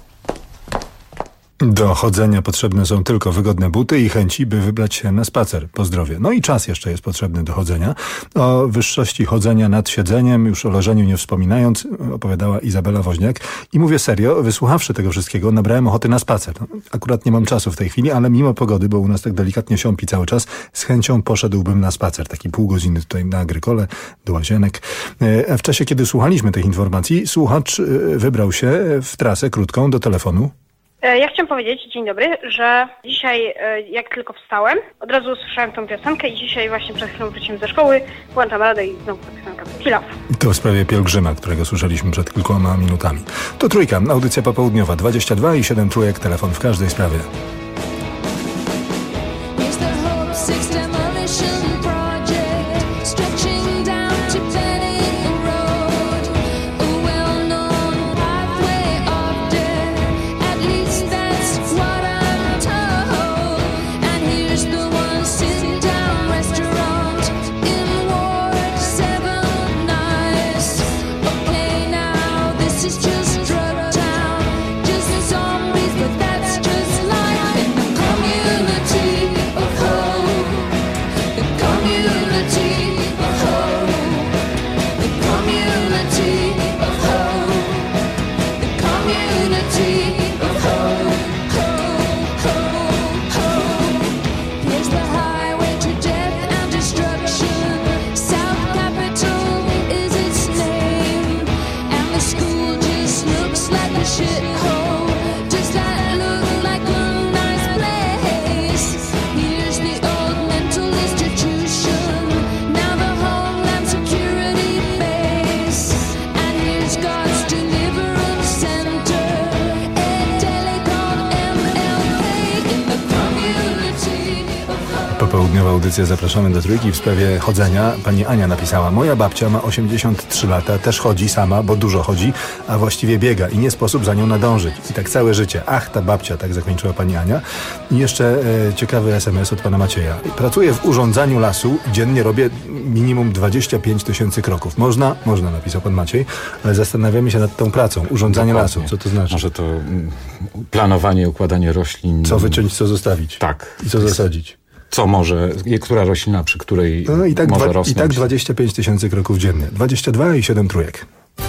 Do chodzenia potrzebne są tylko wygodne buty i chęci, by wybrać się na spacer po zdrowie. No i czas jeszcze jest potrzebny do chodzenia. O wyższości chodzenia nad siedzeniem, już o leżeniu nie wspominając, opowiadała Izabela Woźniak. I mówię serio, wysłuchawszy tego wszystkiego, nabrałem ochoty na spacer. Akurat nie mam czasu w tej chwili, ale mimo pogody, bo u nas tak delikatnie siąpi cały czas, z chęcią poszedłbym na spacer. Taki pół godziny tutaj na Agrykole, do Łazienek. W czasie, kiedy słuchaliśmy tych informacji, słuchacz wybrał się w trasę krótką do telefonu. Ja chciałam powiedzieć, dzień dobry, że dzisiaj jak tylko wstałem, od razu usłyszałem tą piosenkę i dzisiaj właśnie przed chwilą wróciłem ze szkoły, włączam radę i znowu piosenka Kill Off. To w sprawie pielgrzyma, którego słyszeliśmy przed kilkoma minutami. To Trójka, audycja popołudniowa, 22 i 7 trójek, telefon w każdej sprawie. It's just drug town, just zombies, but that's just life. popołudniowa audycja Zapraszamy do Trójki w sprawie chodzenia. Pani Ania napisała: moja babcia ma 83 lata, też chodzi sama, bo dużo chodzi, a właściwie biega i nie sposób za nią nadążyć. I tak całe życie. Ach, ta babcia, tak zakończyła pani Ania. I jeszcze ciekawy SMS od pana Macieja. Pracuję w urządzaniu lasu, dziennie robię minimum 25 000 kroków. Można, napisał pan Maciej, ale zastanawiamy się nad tą pracą. Urządzanie lasu, co to znaczy? Może to planowanie, układanie roślin. Co wyciąć, co zostawić. Tak. I co zasadzić. Co może, która roślina, przy której może rosnąć. I tak 25 000 kroków dziennie. 22 i 7 trójek.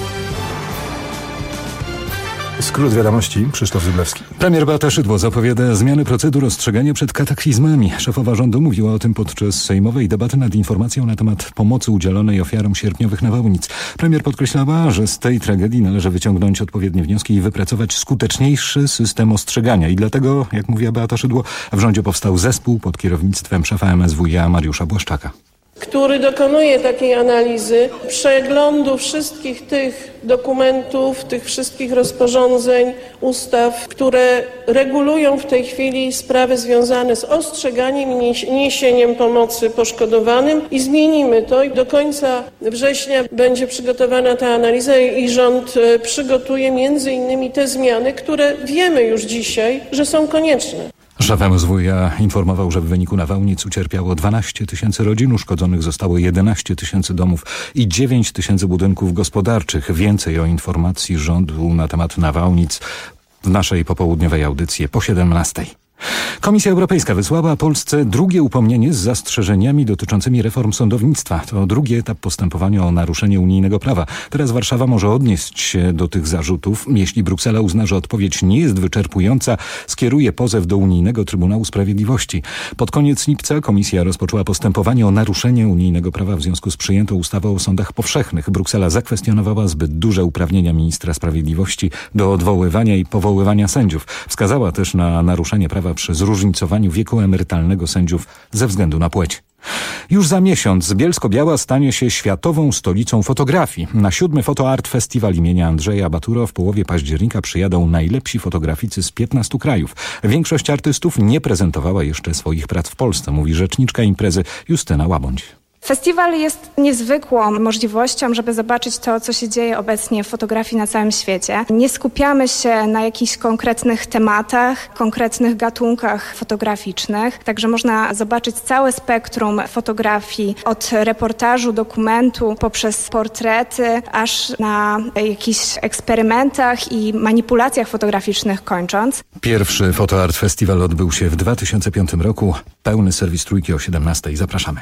Skrót wiadomości, Krzysztof Zyblewski. Premier Beata Szydło zapowiada zmiany procedur ostrzegania przed kataklizmami. Szefowa rządu mówiła o tym podczas sejmowej debaty nad informacją na temat pomocy udzielonej ofiarom sierpniowych nawałnic. Premier podkreślała, że z tej tragedii należy wyciągnąć odpowiednie wnioski i wypracować skuteczniejszy system ostrzegania. I dlatego, jak mówiła Beata Szydło, w rządzie powstał zespół pod kierownictwem szefa MSWiA Mariusza Błaszczaka, który dokonuje takiej analizy, przeglądu wszystkich tych dokumentów, tych wszystkich rozporządzeń, ustaw, które regulują w tej chwili sprawy związane z ostrzeganiem i niesieniem pomocy poszkodowanym i zmienimy to i do końca września będzie przygotowana ta analiza i rząd przygotuje między innymi te zmiany, które wiemy już dzisiaj, że są konieczne. Szef MSWiA informował, że w wyniku nawałnic ucierpiało 12 000 rodzin, uszkodzonych zostało 11 000 domów i 9 000 budynków gospodarczych. Więcej o informacji rządu na temat nawałnic w naszej popołudniowej audycji po 17:00. Komisja Europejska wysłała Polsce drugie upomnienie z zastrzeżeniami dotyczącymi reform sądownictwa. To drugi etap postępowania o naruszenie unijnego prawa. Teraz Warszawa może odnieść się do tych zarzutów. Jeśli Bruksela uzna, że odpowiedź nie jest wyczerpująca, skieruje pozew do Unijnego Trybunału Sprawiedliwości. Pod koniec lipca komisja rozpoczęła postępowanie o naruszenie unijnego prawa w związku z przyjętą ustawą o sądach powszechnych. Bruksela zakwestionowała zbyt duże uprawnienia ministra sprawiedliwości do odwoływania i powoływania sędziów. Wskazała też na naruszenie prawa przy zróżnicowaniu wieku emerytalnego sędziów ze względu na płeć. Już za miesiąc Bielsko-Biała stanie się światową stolicą fotografii. Na 7. Fotoart Festiwal imienia Andrzeja Baturo w połowie października przyjadą najlepsi fotograficy z 15 krajów. Większość artystów nie prezentowała jeszcze swoich prac w Polsce, mówi rzeczniczka imprezy Justyna Łabądź. Festiwal jest niezwykłą możliwością, żeby zobaczyć to, co się dzieje obecnie w fotografii na całym świecie. Nie skupiamy się na jakichś konkretnych tematach, konkretnych gatunkach fotograficznych, także można zobaczyć całe spektrum fotografii, od reportażu, dokumentu, poprzez portrety, aż na jakichś eksperymentach i manipulacjach fotograficznych kończąc. Pierwszy Fotoart Festiwal odbył się w 2005 roku. Pełny serwis Trójki o 17:00. Zapraszamy.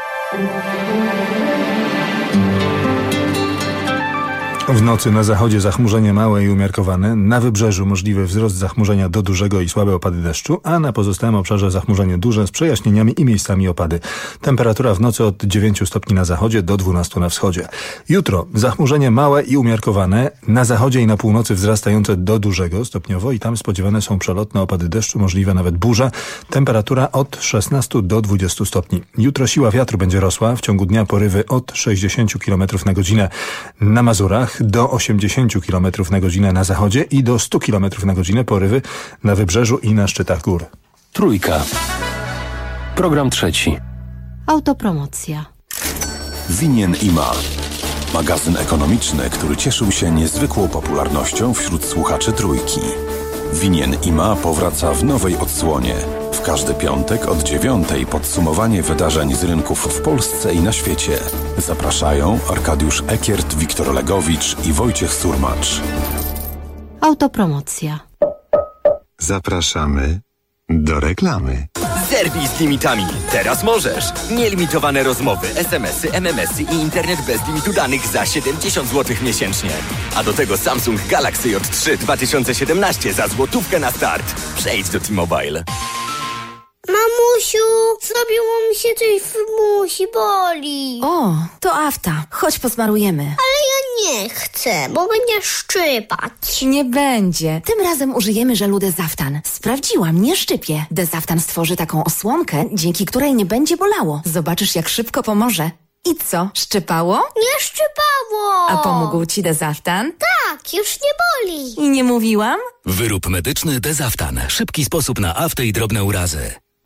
W nocy na zachodzie zachmurzenie małe i umiarkowane, na wybrzeżu możliwy wzrost zachmurzenia do dużego i słabe opady deszczu, a na pozostałym obszarze zachmurzenie duże z przejaśnieniami i miejscami opady. Temperatura w nocy od 9 stopni na zachodzie do 12 na wschodzie. Jutro zachmurzenie małe i umiarkowane, na zachodzie i na północy wzrastające do dużego stopniowo i tam spodziewane są przelotne opady deszczu, możliwe nawet burze. Temperatura od 16 do 20 stopni. Jutro siła wiatru będzie rosła, w ciągu dnia porywy od 60 km na godzinę na Mazurach, do 80 km na godzinę na zachodzie i do 100 km na godzinę porywy na wybrzeżu i na szczytach gór. Trójka. Program trzeci. Autopromocja. Winien ima. Magazyn ekonomiczny, który cieszył się niezwykłą popularnością wśród słuchaczy Trójki. Winien ima powraca w nowej odsłonie. W każdy piątek od 9:00 podsumowanie wydarzeń z rynków w Polsce i na świecie. Zapraszają Arkadiusz Ekiert, Wiktor Legowicz i Wojciech Surmacz. Autopromocja. Zapraszamy do reklamy. Zerwij z limitami. Teraz możesz. Nielimitowane rozmowy, SMS-y, MMS-y i internet bez limitu danych za 70 zł miesięcznie. A do tego Samsung Galaxy J3 2017 za złotówkę na start. Przejdź do T-Mobile. Mamusiu, zrobiło mi się coś w musi, boli. O, to afta. Chodź posmarujemy. Ale ja nie chcę, bo będzie szczypać. Nie będzie. Tym razem użyjemy żelu Dezaftan. Sprawdziłam, nie szczypie. Dezaftan stworzy taką osłonkę, dzięki której nie będzie bolało. Zobaczysz, jak szybko pomoże. I co, szczypało? Nie szczypało. A pomógł ci Dezaftan? Tak, już nie boli. I nie mówiłam? Wyrób medyczny Dezaftan. Szybki sposób na aftę i drobne urazy.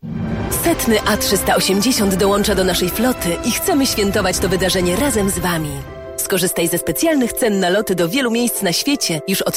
Setny A380 dołącza do naszej floty i chcemy świętować to wydarzenie razem z Wami. Skorzystaj ze specjalnych cen na loty do wielu miejsc na świecie już od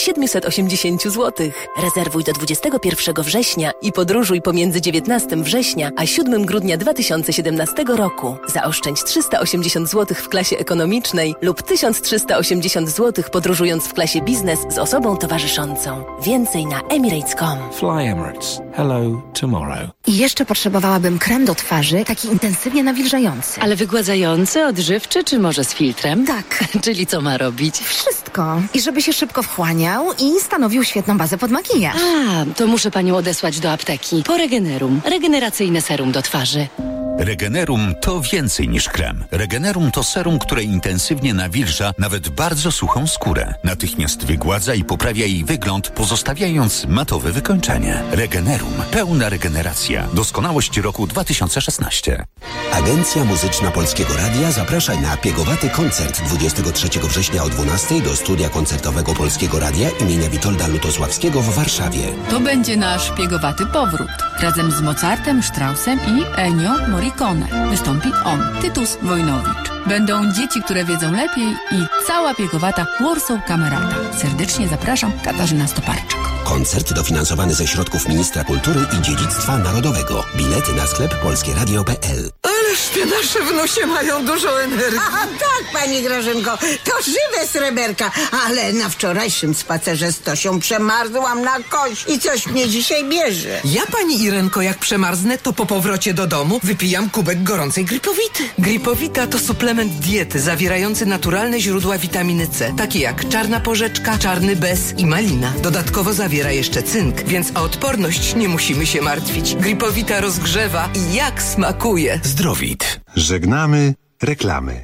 1780 zł. Rezerwuj do 21 września i podróżuj pomiędzy 19 września a 7 grudnia 2017 roku. Zaoszczędź 380 zł w klasie ekonomicznej lub 1380 zł podróżując w klasie biznes z osobą towarzyszącą. Więcej na emirates.com. Fly Emirates. Hello tomorrow. I jeszcze potrzebowałabym krem do twarzy, taki intensywnie nawilżający. Ale wygładzający, odżywczy czy może z filtrem? Tak. Czyli co ma robić? Wszystko. I żeby się szybko wchłaniał i stanowił świetną bazę pod makijaż. To muszę panią odesłać do apteki. Po Regenerum. Regeneracyjne serum do twarzy. Regenerum to więcej niż krem. Regenerum to serum, które intensywnie nawilża nawet bardzo suchą skórę. Natychmiast wygładza i poprawia jej wygląd, pozostawiając matowe wykończenie. Regenerum. Pełna regeneracja. Doskonałość roku 2016. Agencja Muzyczna Polskiego Radia zaprasza na piegowaty koncert 23 września o 12 do studia koncertowego Polskiego Radia imienia Witolda Lutosławskiego w Warszawie. To będzie nasz piegowaty powrót. Razem z Mozartem, Straussem i Ennio Morricone. Wystąpi on, Tytus Wojnowicz. Będą dzieci, które wiedzą lepiej i cała piegowata Warsaw Kamerata. Serdecznie zapraszam, Katarzyna Stoparczyk. Koncert dofinansowany ze środków Ministra Kultury i Dziedzictwa Narodowego. Bilety na sklep polskieradio.pl. Ależ te nasze wnusie mają dużo energii. Aha, tak, pani Grażynko, to żywe sreberka, ale na wczorajszym spacerze z Tosią przemarzłam na kość i coś mnie dzisiaj bierze. Ja, pani Irenko, jak przemarznę, to po powrocie do domu wypijam kubek gorącej Gripowity. Gripowita to suplement diety zawierający naturalne źródła witaminy C, takie jak czarna porzeczka, czarny bez i malina. Dodatkowo zawiera jeszcze cynk, więc o odporność nie musimy się martwić. Gripowita rozgrzewa i jak smakuje. Zdrowit. Żegnamy reklamy.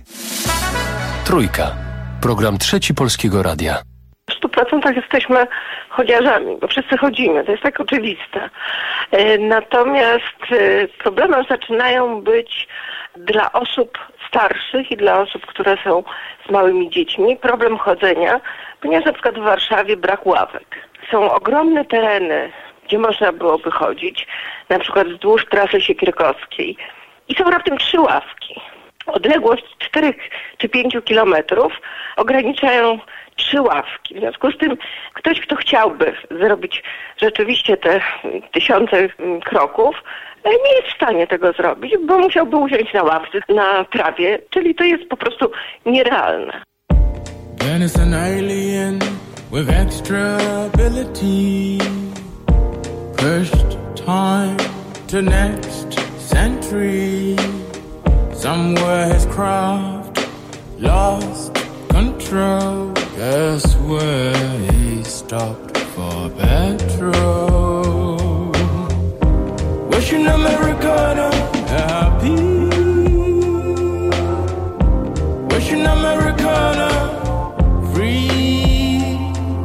Trójka. Program Trzeci Polskiego Radia. W 100% jesteśmy chodziarzami, bo wszyscy chodzimy, to jest tak oczywiste. Natomiast problemem zaczynają być dla osób starszych i dla osób, które są z małymi dziećmi, problem chodzenia, ponieważ na przykład w Warszawie brak ławek. Są ogromne tereny, gdzie można byłoby chodzić, na przykład wzdłuż trasy Siekierkowskiej i są raptem 3 ławki. Odległość 4 czy 5 kilometrów ograniczają 3 ławki. W związku z tym ktoś, kto chciałby zrobić rzeczywiście te 1000 kroków, nie jest w stanie tego zrobić, bo musiałby usiąść na ławce, na trawie, czyli to jest po prostu nierealne. Then it's an alien with extra ability. Pushed time to next century. Somewhere his craft lost control. Guess where he stopped for petrol. Wishing Americana happy. Wishing Americana free.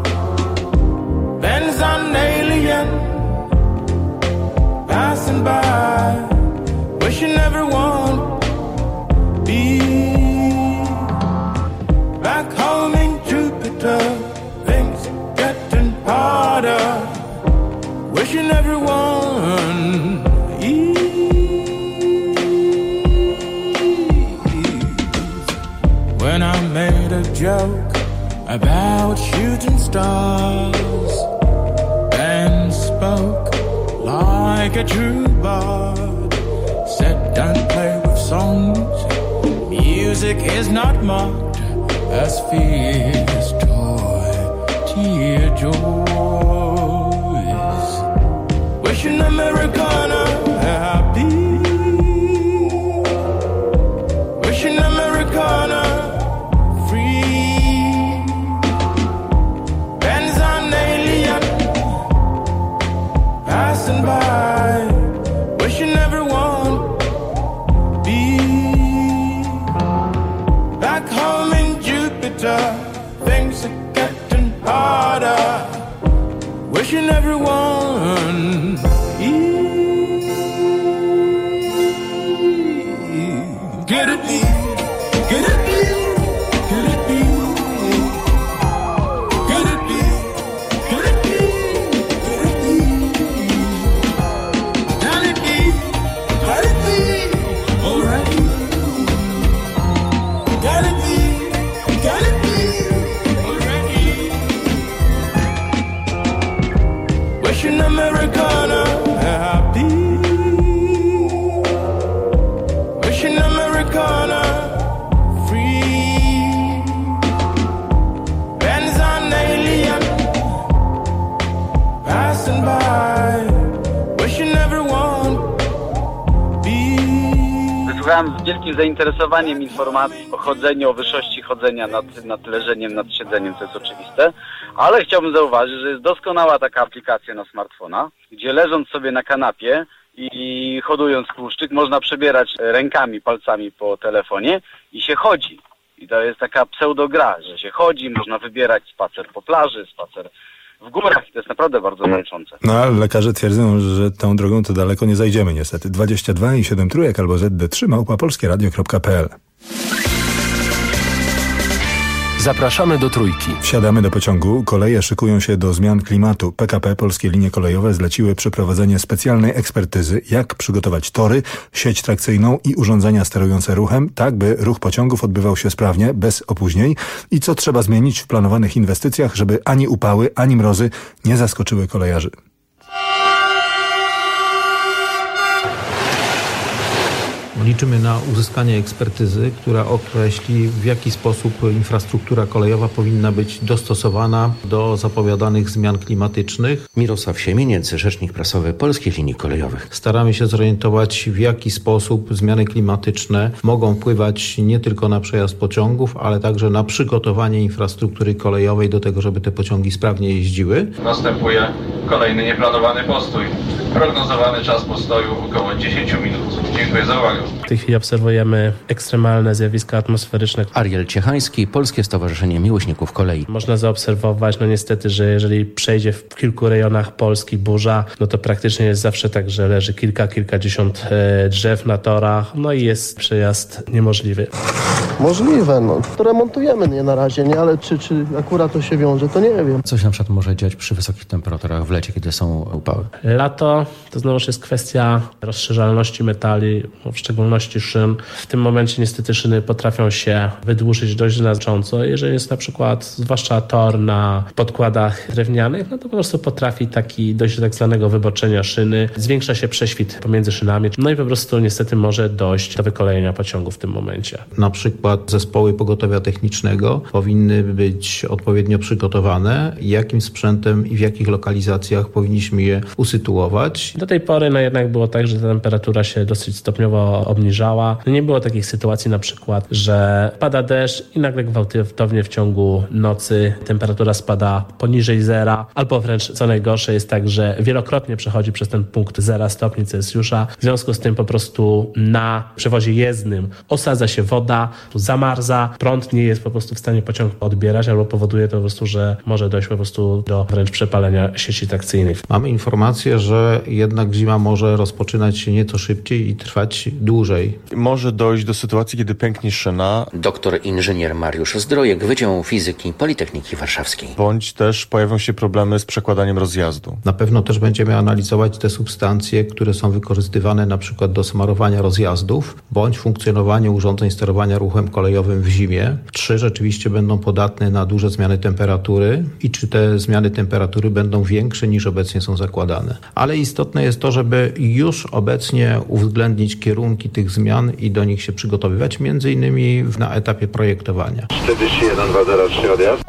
Then's an alien passing by. Wishing everyone be back home in Jupiter. Things getting harder. Wishing everyone ease. When I made a joke about shooting stars and spoke like a true bard, said don't play with songs. Music is not marked as fear's toy, tear joys. Wishing Americana happy. Wishing Americana free. Ben's an alien passing by. Wishing everyone be back home in Jupiter. Things are getting harder. Wishing everyone get it be, get it be, get it be, get it be, get it be, get it be, can it be? Wishing Americana happy. Wishing Americana free. Benz on alien passing by. Wishing everyone be. Wysłuchałem z wielkim zainteresowaniem informacji o chodzeniu, o wyższości chodzenia nad leżeniem, nad siedzeniem, co jest oczywiste, ale chciałbym zauważyć, że jest doskonała taka aplikacja na smartfona, gdzie leżąc sobie na kanapie i hodując tłuszczyk, można przebierać rękami, palcami po telefonie i się chodzi. I to jest taka pseudogra, że się chodzi, można wybierać spacer po plaży, spacer w górach i to jest naprawdę bardzo męczące. No ale lekarze twierdzą, że tą drogą to daleko nie zajdziemy niestety. 22 i 7 trójek albo ZD3@polskieradio.pl. Zapraszamy do Trójki. Wsiadamy do pociągu. Koleje szykują się do zmian klimatu. PKP Polskie Linie Kolejowe zleciły przeprowadzenie specjalnej ekspertyzy, jak przygotować tory, sieć trakcyjną i urządzenia sterujące ruchem, tak by ruch pociągów odbywał się sprawnie, bez opóźnień i co trzeba zmienić w planowanych inwestycjach, żeby ani upały, ani mrozy nie zaskoczyły kolejarzy. Liczymy na uzyskanie ekspertyzy, która określi, w jaki sposób infrastruktura kolejowa powinna być dostosowana do zapowiadanych zmian klimatycznych. Mirosław Siemieniec, rzecznik prasowy Polskich Linii Kolejowych. Staramy się zorientować, w jaki sposób zmiany klimatyczne mogą wpływać nie tylko na przejazd pociągów, ale także na przygotowanie infrastruktury kolejowej do tego, żeby te pociągi sprawnie jeździły. Następuje kolejny nieplanowany postój. Prognozowany czas postoju około 10 minut. Dziękuję za uwagę. W tej chwili obserwujemy ekstremalne zjawiska atmosferyczne. Ariel Ciechański, Polskie Stowarzyszenie Miłośników Kolei. Można zaobserwować, niestety, że jeżeli przejdzie w kilku rejonach Polski burza, to praktycznie jest zawsze tak, że leży kilkadziesiąt drzew na torach, i jest przejazd niemożliwy. Możliwe, to remontujemy na razie, ale czy akurat to się wiąże, to nie wiem. Co się na przykład może dziać przy wysokich temperaturach w lecie, kiedy są upały? Lato to znowuż jest kwestia rozszerzalności metali, w szczególności szyn. W tym momencie niestety szyny potrafią się wydłużyć dość znacząco. Jeżeli jest na przykład zwłaszcza tor na podkładach drewnianych, to po prostu potrafi dojść do tak zwanego wyboczenia szyny. Zwiększa się prześwit pomiędzy szynami, i po prostu niestety może dojść do wykolejenia pociągu w tym momencie. Na przykład zespoły pogotowia technicznego powinny być odpowiednio przygotowane. Jakim sprzętem i w jakich lokalizacjach powinniśmy je usytuować? Do tej pory jednak było tak, że ta temperatura się dosyć stopniowo obniżała. Nie było takich sytuacji na przykład, że pada deszcz i nagle gwałtownie w ciągu nocy temperatura spada poniżej zera, albo wręcz co najgorsze jest tak, że wielokrotnie przechodzi przez ten punkt 0 stopni Celsjusza. W związku z tym po prostu na przewozie jezdnym osadza się woda, zamarza, prąd nie jest po prostu w stanie pociąg odbierać, albo powoduje to po prostu, że może dojść po prostu do wręcz przepalenia sieci trakcyjnych. Mamy informację, że jednak zima może rozpoczynać się nieco szybciej i trwać dłużej. Może dojść do sytuacji, kiedy pęknie szyna. Doktor inżynier Mariusz Zdrojek, Wydział Fizyki Politechniki Warszawskiej. Bądź też pojawią się problemy z przekładaniem rozjazdu. Na pewno też będziemy analizować te substancje, które są wykorzystywane na przykład do smarowania rozjazdów, bądź funkcjonowanie urządzeń sterowania ruchem kolejowym w zimie. Czy rzeczywiście będą podatne na duże zmiany temperatury i czy te zmiany temperatury będą większe niż obecnie są zakładane. Ale istotne jest to, żeby już obecnie uwzględnić kierunki tych zmian i do nich się przygotowywać, między innymi na etapie projektowania. 41-203 odjazd.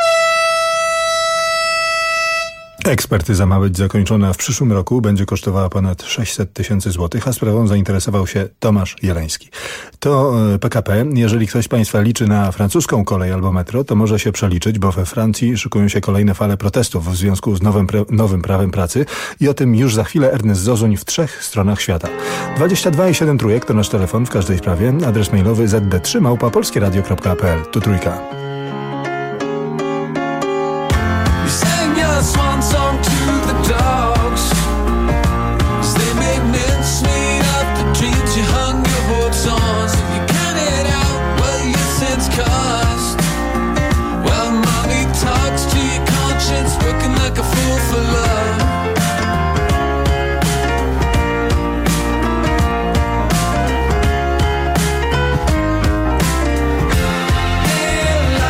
Ekspertyza ma być zakończona w przyszłym roku, będzie kosztowała ponad 600 000 złotych, a sprawą zainteresował się Tomasz Jeleński. To PKP. Jeżeli ktoś z Państwa liczy na francuską kolej albo metro, to może się przeliczyć, bo we Francji szykują się kolejne fale protestów w związku z nowym prawem pracy i o tym już za chwilę Ernest Zozuń w 3 stronach świata. 22 i 7 trójek to nasz telefon w każdej sprawie, adres mailowy zd3@polskieradio.pl. Tu Trójka. Swan song to the dogs, 'cause they make mincemeat of the dreams you hung your hopes on. So if you count it out, well, your sins cost. Well, mommy talks to your conscience, working like a fool for love. They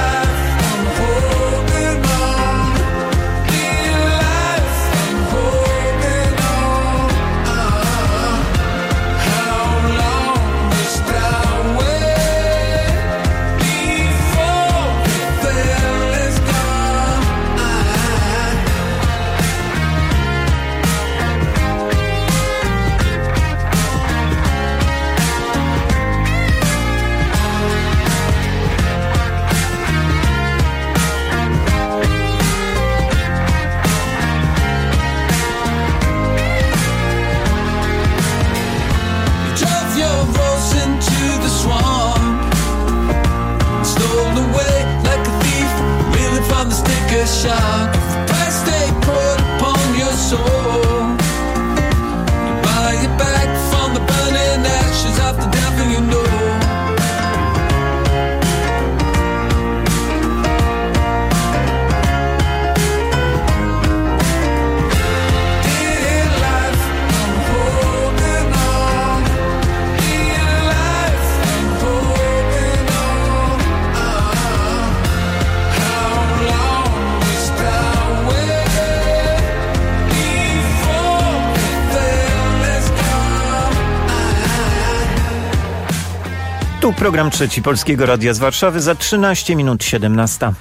Tu program trzeci Polskiego Radia z Warszawy za 13 minut 17.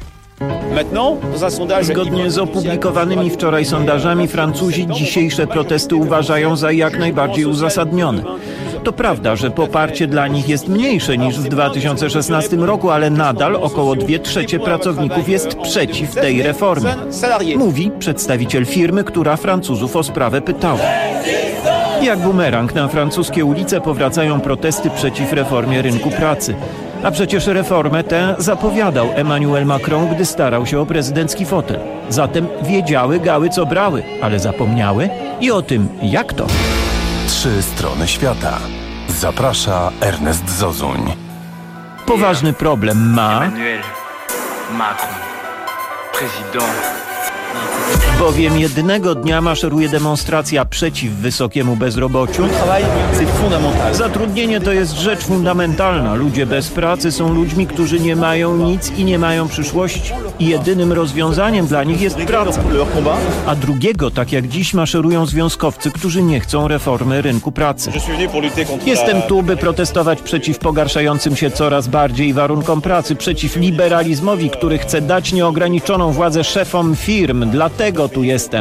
Zgodnie z opublikowanymi wczoraj sondażami Francuzi dzisiejsze protesty uważają za jak najbardziej uzasadnione. To prawda, że poparcie dla nich jest mniejsze niż w 2016 roku, ale nadal około 2/3 pracowników jest przeciw tej reformie. Mówi przedstawiciel firmy, która Francuzów o sprawę pytała. Jak bumerang na francuskie ulice powracają protesty przeciw reformie rynku pracy. A przecież reformę tę zapowiadał Emmanuel Macron, gdy starał się o prezydencki fotel. Zatem wiedziały gały, co brały, ale zapomniały i o tym, jak to. 3 strony świata. Zaprasza Ernest Zozuń. Poważny problem ma Emmanuel Macron, prezydent. Bowiem jednego dnia maszeruje demonstracja przeciw wysokiemu bezrobociu. Zatrudnienie to jest rzecz fundamentalna. Ludzie bez pracy są ludźmi, którzy nie mają nic i nie mają przyszłości. I jedynym rozwiązaniem dla nich jest praca. A drugiego, tak jak dziś, maszerują związkowcy, którzy nie chcą reformy rynku pracy. Jestem tu, by protestować przeciw pogarszającym się coraz bardziej warunkom pracy, przeciw liberalizmowi, który chce dać nieograniczoną władzę szefom firm. Dlatego tu jestem.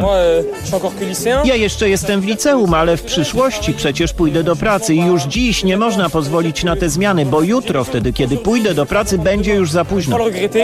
Ja jeszcze jestem w liceum, ale w przyszłości przecież pójdę do pracy i już dziś nie można pozwolić na te zmiany, bo jutro, wtedy kiedy pójdę do pracy, będzie już za późno.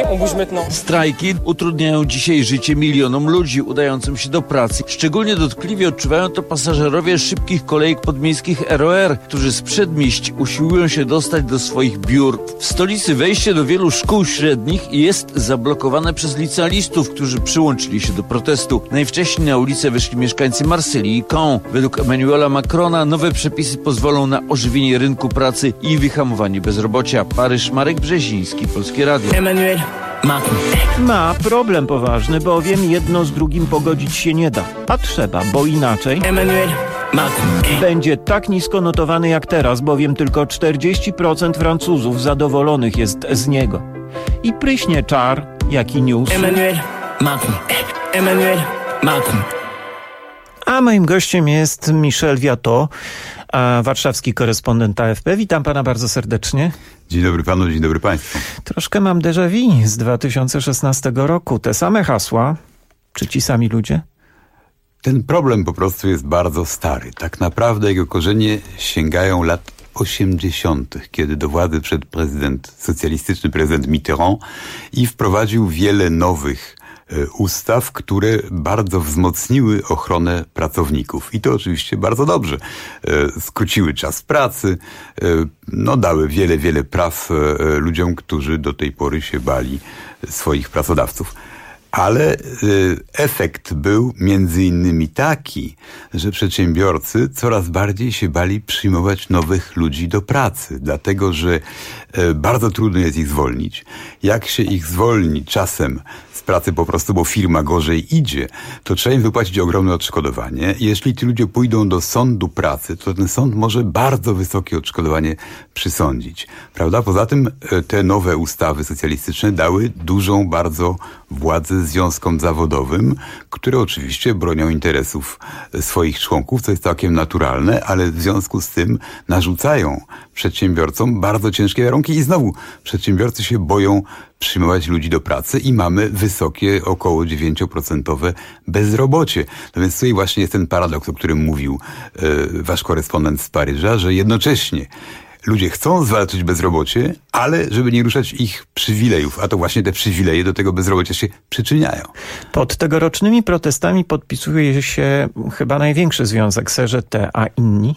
Strajki utrudniają dzisiaj życie milionom ludzi udającym się do pracy. Szczególnie dotkliwie odczuwają to pasażerowie szybkich kolejek podmiejskich ROR, którzy z przedmieść usiłują się dostać do swoich biur. W stolicy wejście do wielu szkół średnich jest zablokowane przez licealistów, którzy przyłączyli się do protestu. Najwcześniej na ulicę wyszli mieszkańcy Marsylii i Caen. Według Emmanuela Macrona nowe przepisy pozwolą na ożywienie rynku pracy i wyhamowanie bezrobocia. Paryż, Marek Brzeziński, Polskie Radio. Emmanuel Macron ma problem poważny, bowiem jedno z drugim pogodzić się nie da. A trzeba, bo inaczej Emmanuel Macron będzie tak nisko notowany jak teraz, bowiem tylko 40% Francuzów zadowolonych jest z niego. I pryśnie czar, jaki niósł Emmanuel Macron. Emmanuel Macron. A moim gościem jest Michel Viatot, warszawski korespondent AFP. Witam pana bardzo serdecznie. Dzień dobry panu, dzień dobry państwu. Troszkę mam déjà vu z 2016 roku. Te same hasła, czy ci sami ludzie? Ten problem po prostu jest bardzo stary. Tak naprawdę jego korzenie sięgają lat 80., kiedy do władzy wszedł socjalistyczny prezydent Mitterrand i wprowadził wiele nowych ustaw, które bardzo wzmocniły ochronę pracowników. I to oczywiście bardzo dobrze. Skróciły czas pracy, dały wiele praw ludziom, którzy do tej pory się bali swoich pracodawców. Ale efekt był między innymi taki, że przedsiębiorcy coraz bardziej się bali przyjmować nowych ludzi do pracy, dlatego że bardzo trudno jest ich zwolnić. Jak się ich zwolni czasem z pracy po prostu, bo firma gorzej idzie, to trzeba im wypłacić ogromne odszkodowanie. Jeśli ci ludzie pójdą do sądu pracy, to ten sąd może bardzo wysokie odszkodowanie przysądzić. Prawda? Poza tym te nowe ustawy socjalistyczne dały dużą bardzo władzę związkom zawodowym, które oczywiście bronią interesów swoich członków, co jest całkiem naturalne, ale w związku z tym narzucają przedsiębiorcom bardzo ciężkie warunki i znowu przedsiębiorcy się boją przyjmować ludzi do pracy i mamy wysokie, około 9% bezrobocie. No więc tutaj właśnie jest ten paradoks, o którym mówił wasz korespondent z Paryża, że jednocześnie ludzie chcą zwalczyć bezrobocie, ale żeby nie ruszać ich przywilejów, a to właśnie te przywileje do tego bezrobocia się przyczyniają. Pod tegorocznymi protestami podpisuje się chyba największy związek CGT, a inni?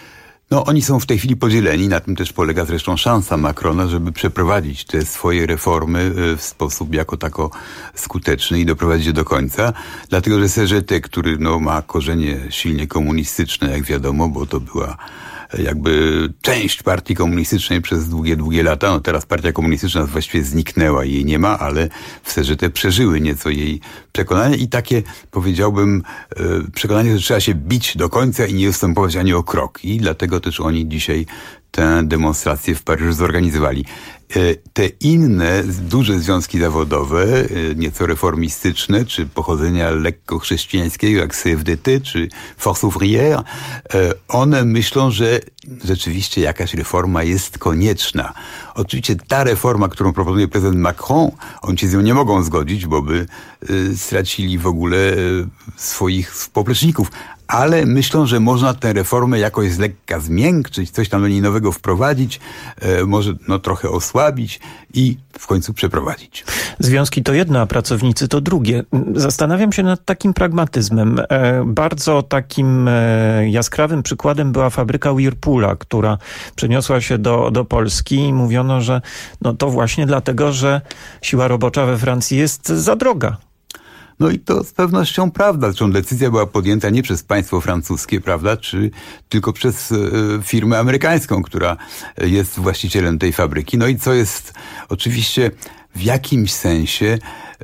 Oni są w tej chwili podzieleni, na tym też polega zresztą szansa Macrona, żeby przeprowadzić te swoje reformy w sposób jako tako skuteczny i doprowadzić je do końca. Dlatego, że CGT, który ma korzenie silnie komunistyczne, jak wiadomo, bo to była jakby część partii komunistycznej przez długie lata. Teraz partia komunistyczna właściwie zniknęła i jej nie ma, ale w CGT przeżyły nieco jej przekonania i takie, powiedziałbym, przekonanie, że trzeba się bić do końca i nie ustępować ani o krok. I dlatego też oni dzisiaj tę demonstrację w Paryżu zorganizowali. Te inne duże związki zawodowe, nieco reformistyczne, czy pochodzenia lekko chrześcijańskiego, jak CFDT, czy Force Ouvrière, one myślą, że rzeczywiście jakaś reforma jest konieczna. Oczywiście ta reforma, którą proponuje prezydent Macron, oni się z nią nie mogą zgodzić, bo by stracili w ogóle swoich popleczników. Ale myślą, że można tę reformę jakoś z lekka zmiękczyć, coś tam do niej nowego wprowadzić, może trochę osłabić i w końcu przeprowadzić. Związki to jedno, a pracownicy to drugie. Zastanawiam się nad takim pragmatyzmem. Bardzo takim jaskrawym przykładem była fabryka Whirlpoola, która przeniosła się do Polski i mówiono, że to właśnie dlatego, że siła robocza we Francji jest za droga. No i to z pewnością prawda. Zresztą decyzja była podjęta nie przez państwo francuskie, prawda, czy tylko przez firmę amerykańską, która jest właścicielem tej fabryki. No i co jest oczywiście w jakimś sensie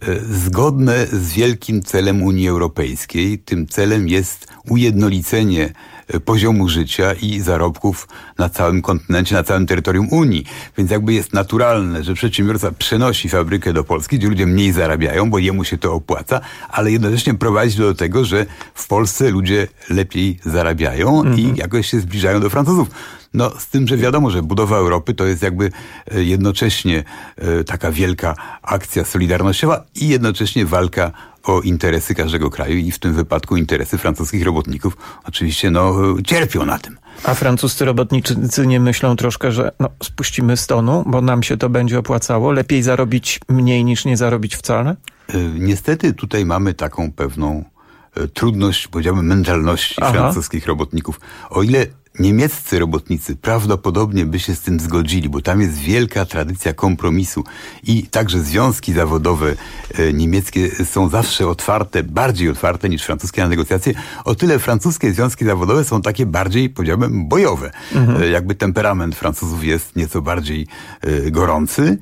zgodne z wielkim celem Unii Europejskiej. Tym celem jest ujednolicenie poziomu życia i zarobków na całym kontynencie, na całym terytorium Unii. Więc jakby jest naturalne, że przedsiębiorca przenosi fabrykę do Polski, gdzie ludzie mniej zarabiają, bo jemu się to opłaca, ale jednocześnie prowadzi do tego, że w Polsce ludzie lepiej zarabiają i jakoś się zbliżają do Francuzów. No, z tym, że wiadomo, że budowa Europy to jest jakby jednocześnie taka wielka akcja solidarnościowa i jednocześnie walka o interesy każdego kraju i w tym wypadku interesy francuskich robotników oczywiście cierpią na tym. A francuscy robotnicy nie myślą troszkę, że spuścimy z tonu, bo nam się to będzie opłacało? Lepiej zarobić mniej niż nie zarobić wcale? Niestety tutaj mamy taką pewną trudność, powiedziałbym, mentalności francuskich robotników. O ile niemieccy robotnicy prawdopodobnie by się z tym zgodzili, bo tam jest wielka tradycja kompromisu i także związki zawodowe niemieckie są zawsze otwarte, bardziej otwarte niż francuskie na negocjacje. O tyle francuskie związki zawodowe są takie bardziej, powiedziałbym, bojowe. Jakby temperament Francuzów jest nieco bardziej gorący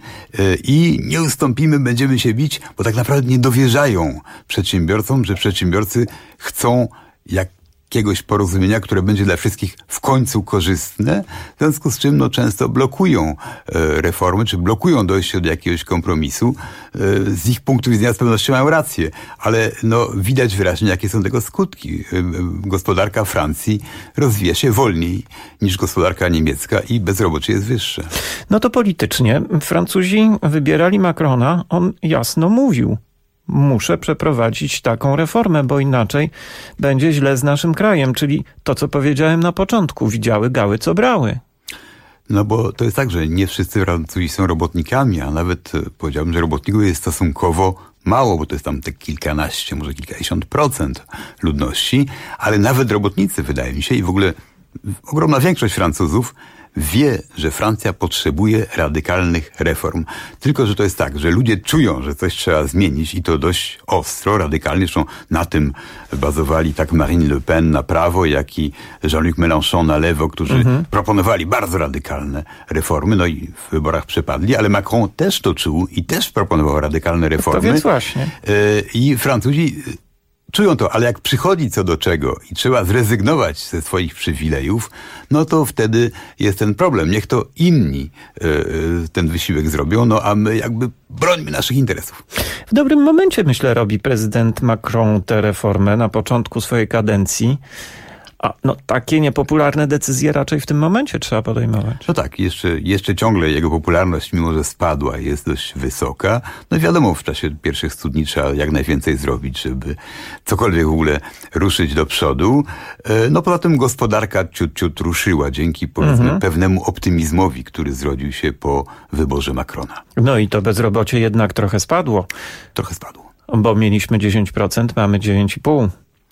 i nie ustąpimy, będziemy się bić, bo tak naprawdę nie dowierzają przedsiębiorcom, że przedsiębiorcy chcą jakiegoś porozumienia, które będzie dla wszystkich w końcu korzystne, w związku z czym często blokują reformy, czy blokują dojście do jakiegoś kompromisu. Z ich punktu widzenia z pewnością mają rację, ale widać wyraźnie, jakie są tego skutki. Gospodarka Francji rozwija się wolniej niż gospodarka niemiecka i bezrobocie jest wyższe. No to politycznie. Francuzi wybierali Macrona, on jasno mówił: muszę przeprowadzić taką reformę, bo inaczej będzie źle z naszym krajem. Czyli to, co powiedziałem na początku, widziały gały, co brały. No bo to jest tak, że nie wszyscy Francuzi są robotnikami, a nawet powiedziałbym, że robotników jest stosunkowo mało, bo to jest tam te kilkanaście, może kilkadziesiąt procent ludności, ale nawet robotnicy, wydaje mi się, i w ogóle ogromna większość Francuzów wie, że Francja potrzebuje radykalnych reform. Tylko że to jest tak, że ludzie czują, że coś trzeba zmienić i to dość ostro, radykalnie. Zresztą na tym bazowali tak Marine Le Pen na prawo, jak i Jean-Luc Mélenchon na lewo, którzy proponowali bardzo radykalne reformy. No i w wyborach przepadli, ale Macron też to czuł i też proponował radykalne reformy. To więc właśnie. I Francuzi czują to, ale jak przychodzi co do czego i trzeba zrezygnować ze swoich przywilejów, to wtedy jest ten problem. Niech to inni ten wysiłek zrobią, a my jakby brońmy naszych interesów. W dobrym momencie, myślę, robi prezydent Macron tę reformę na początku swojej kadencji. A takie niepopularne decyzje raczej w tym momencie trzeba podejmować. No tak, jeszcze ciągle jego popularność, mimo że spadła, jest dość wysoka. Wiadomo, w czasie pierwszych studni trzeba jak najwięcej zrobić, żeby cokolwiek w ogóle ruszyć do przodu. Poza tym gospodarka ciut ruszyła dzięki, powiedzmy, pewnemu optymizmowi, który zrodził się po wyborze Macrona. No i to bezrobocie jednak trochę spadło. Trochę spadło. Bo mieliśmy 10%, mamy 9,5%.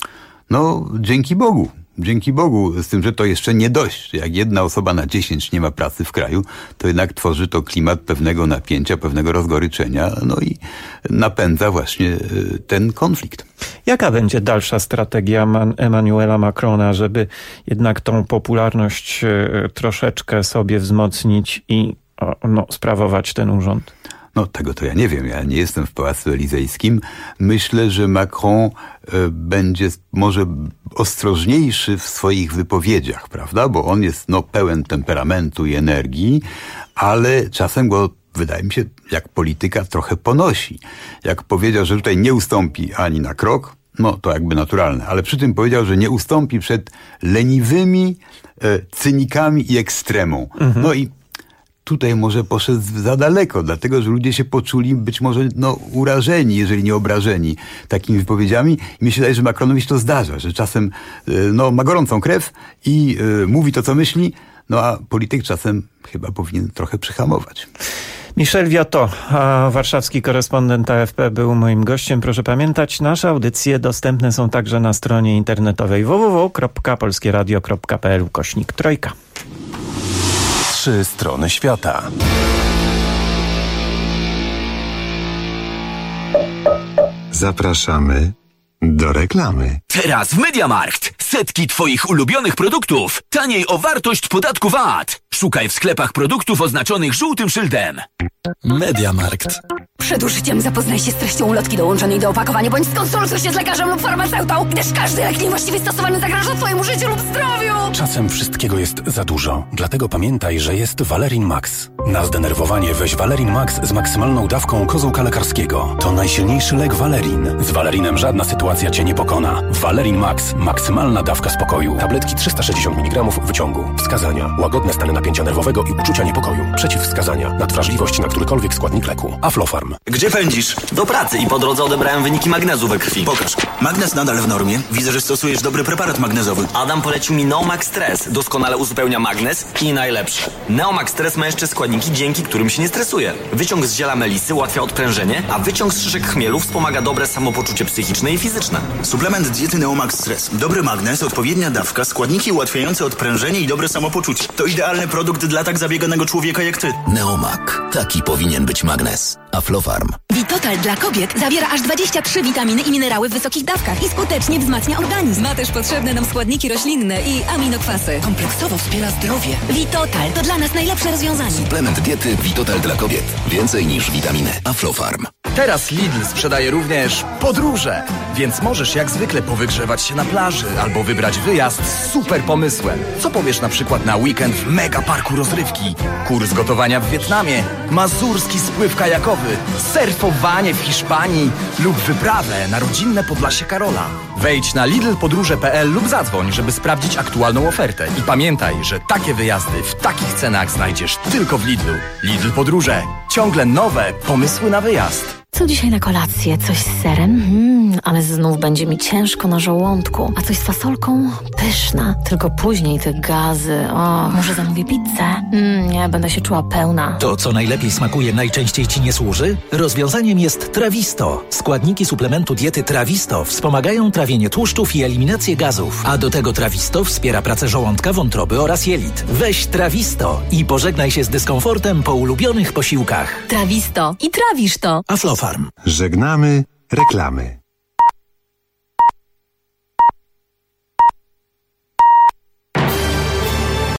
Dzięki Bogu. Dzięki Bogu, z tym, że to jeszcze nie dość. Jak jedna osoba na 10 nie ma pracy w kraju, to jednak tworzy to klimat pewnego napięcia, pewnego rozgoryczenia, i napędza właśnie ten konflikt. Jaka będzie dalsza strategia Emmanuela Macrona, żeby jednak tą popularność troszeczkę sobie wzmocnić i sprawować ten urząd? No tego to ja nie wiem, ja nie jestem w Pałacu Elizejskim. Myślę, że Macron będzie może ostrożniejszy w swoich wypowiedziach, prawda? Bo on jest pełen temperamentu i energii, ale czasem go, wydaje mi się, jak polityka trochę ponosi. Jak powiedział, że tutaj nie ustąpi ani na krok, to jakby naturalne, ale przy tym powiedział, że nie ustąpi przed leniwymi cynikami i ekstremą. No i tutaj może poszedł za daleko, dlatego że ludzie się poczuli być może urażeni, jeżeli nie obrażeni takimi wypowiedziami. I mi się wydaje, że Macronowi się to zdarza, że czasem ma gorącą krew i mówi to, co myśli, a polityk czasem chyba powinien trochę przyhamować. Michel Viatot, warszawski korespondent AFP, był moim gościem. Proszę pamiętać, nasze audycje dostępne są także na stronie internetowej www.polskieradio.pl/3. 3 strony świata. Zapraszamy do reklamy. Teraz w MediaMarkt. Setki Twoich ulubionych produktów. Taniej o wartość podatku VAT. Szukaj w sklepach produktów oznaczonych żółtym szyldem. MediaMarkt. Przed użyciem zapoznaj się z treścią ulotki dołączonej do opakowania, bądź skonsultuj się z lekarzem lub farmaceutą, gdyż każdy lek niewłaściwie stosowany zagraża Twojemu życiu lub zdrowiu. Czasem wszystkiego jest za dużo, dlatego pamiętaj, że jest Valerin Max. Na zdenerwowanie weź Valerin Max z maksymalną dawką kozłka lekarskiego. To najsilniejszy lek Valerin. Z Valerinem żadna sytuacja Cię nie pokona. Valerin Max. Maksymalna dawka spokoju. Tabletki 360 mg wyciągu. Wskazania. Łagodne stany napięcia nerwowego i uczucia niepokoju. Przeciwwskazania. Nadwrażliwość na którykolwiek składnik leku. Aflofarm. Gdzie pędzisz? Do pracy i po drodze odebrałem wyniki magnezu we krwi. Pokaż. Magnez nadal w normie. Widzę, że stosujesz dobry preparat magnezowy. Adam polecił mi Neomax Stress. Doskonale uzupełnia magnez i najlepsze. Neomax Stress ma jeszcze składniki, dzięki którym się nie stresuje. Wyciąg z ziela melisy ułatwia odprężenie, a wyciąg z szyszek chmielu wspomaga dobre samopoczucie psychiczne i fizyczne. Suplement diety Neomax Stress. Dobry magnez, odpowiednia dawka, składniki ułatwiające odprężenie i dobre samopoczucie. To idealny produkt dla tak zabieganego człowieka jak ty. Neomak. Taki powinien być magnez. Aflofarm. Vitotal dla kobiet zawiera aż 23 witaminy i minerały w wysokich dawkach i skutecznie wzmacnia organizm. Ma też potrzebne nam składniki roślinne i aminokwasy. Kompleksowo wspiera zdrowie. Vitotal to dla nas najlepsze rozwiązanie. Suplement diety Vitotal dla kobiet. Więcej niż witaminy. Aflofarm. Teraz Lidl sprzedaje również podróże, więc możesz jak zwykle powygrzewać się na plaży albo wybrać wyjazd z super pomysłem. Co powiesz na przykład na weekend w mega parku rozrywki, kurs gotowania w Wietnamie, mazurski spływ kajakowy, surfowanie w Hiszpanii lub wyprawę na rodzinne Podlasie Karola. Wejdź na lidlpodróże.pl lub zadzwoń, żeby sprawdzić aktualną ofertę. I pamiętaj, że takie wyjazdy w takich cenach znajdziesz tylko w Lidlu. Lidl Podróże. Ciągle nowe pomysły na wyjazd. Co dzisiaj na kolację? Coś z serem? Ale znów będzie mi ciężko na żołądku. A coś z fasolką? Pyszna. Tylko później te gazy. O, może zamówię pizzę? Nie, będę się czuła pełna. To, co najlepiej smakuje, najczęściej Ci nie służy? Rozwiązaniem jest Trawisto. Składniki suplementu diety Trawisto wspomagają trawienie tłuszczów i eliminację gazów. A do tego Trawisto wspiera pracę żołądka, wątroby oraz jelit. Weź Trawisto i pożegnaj się z dyskomfortem po ulubionych posiłkach. Trawisto i trawisz to. Aflofarm. Żegnamy reklamy.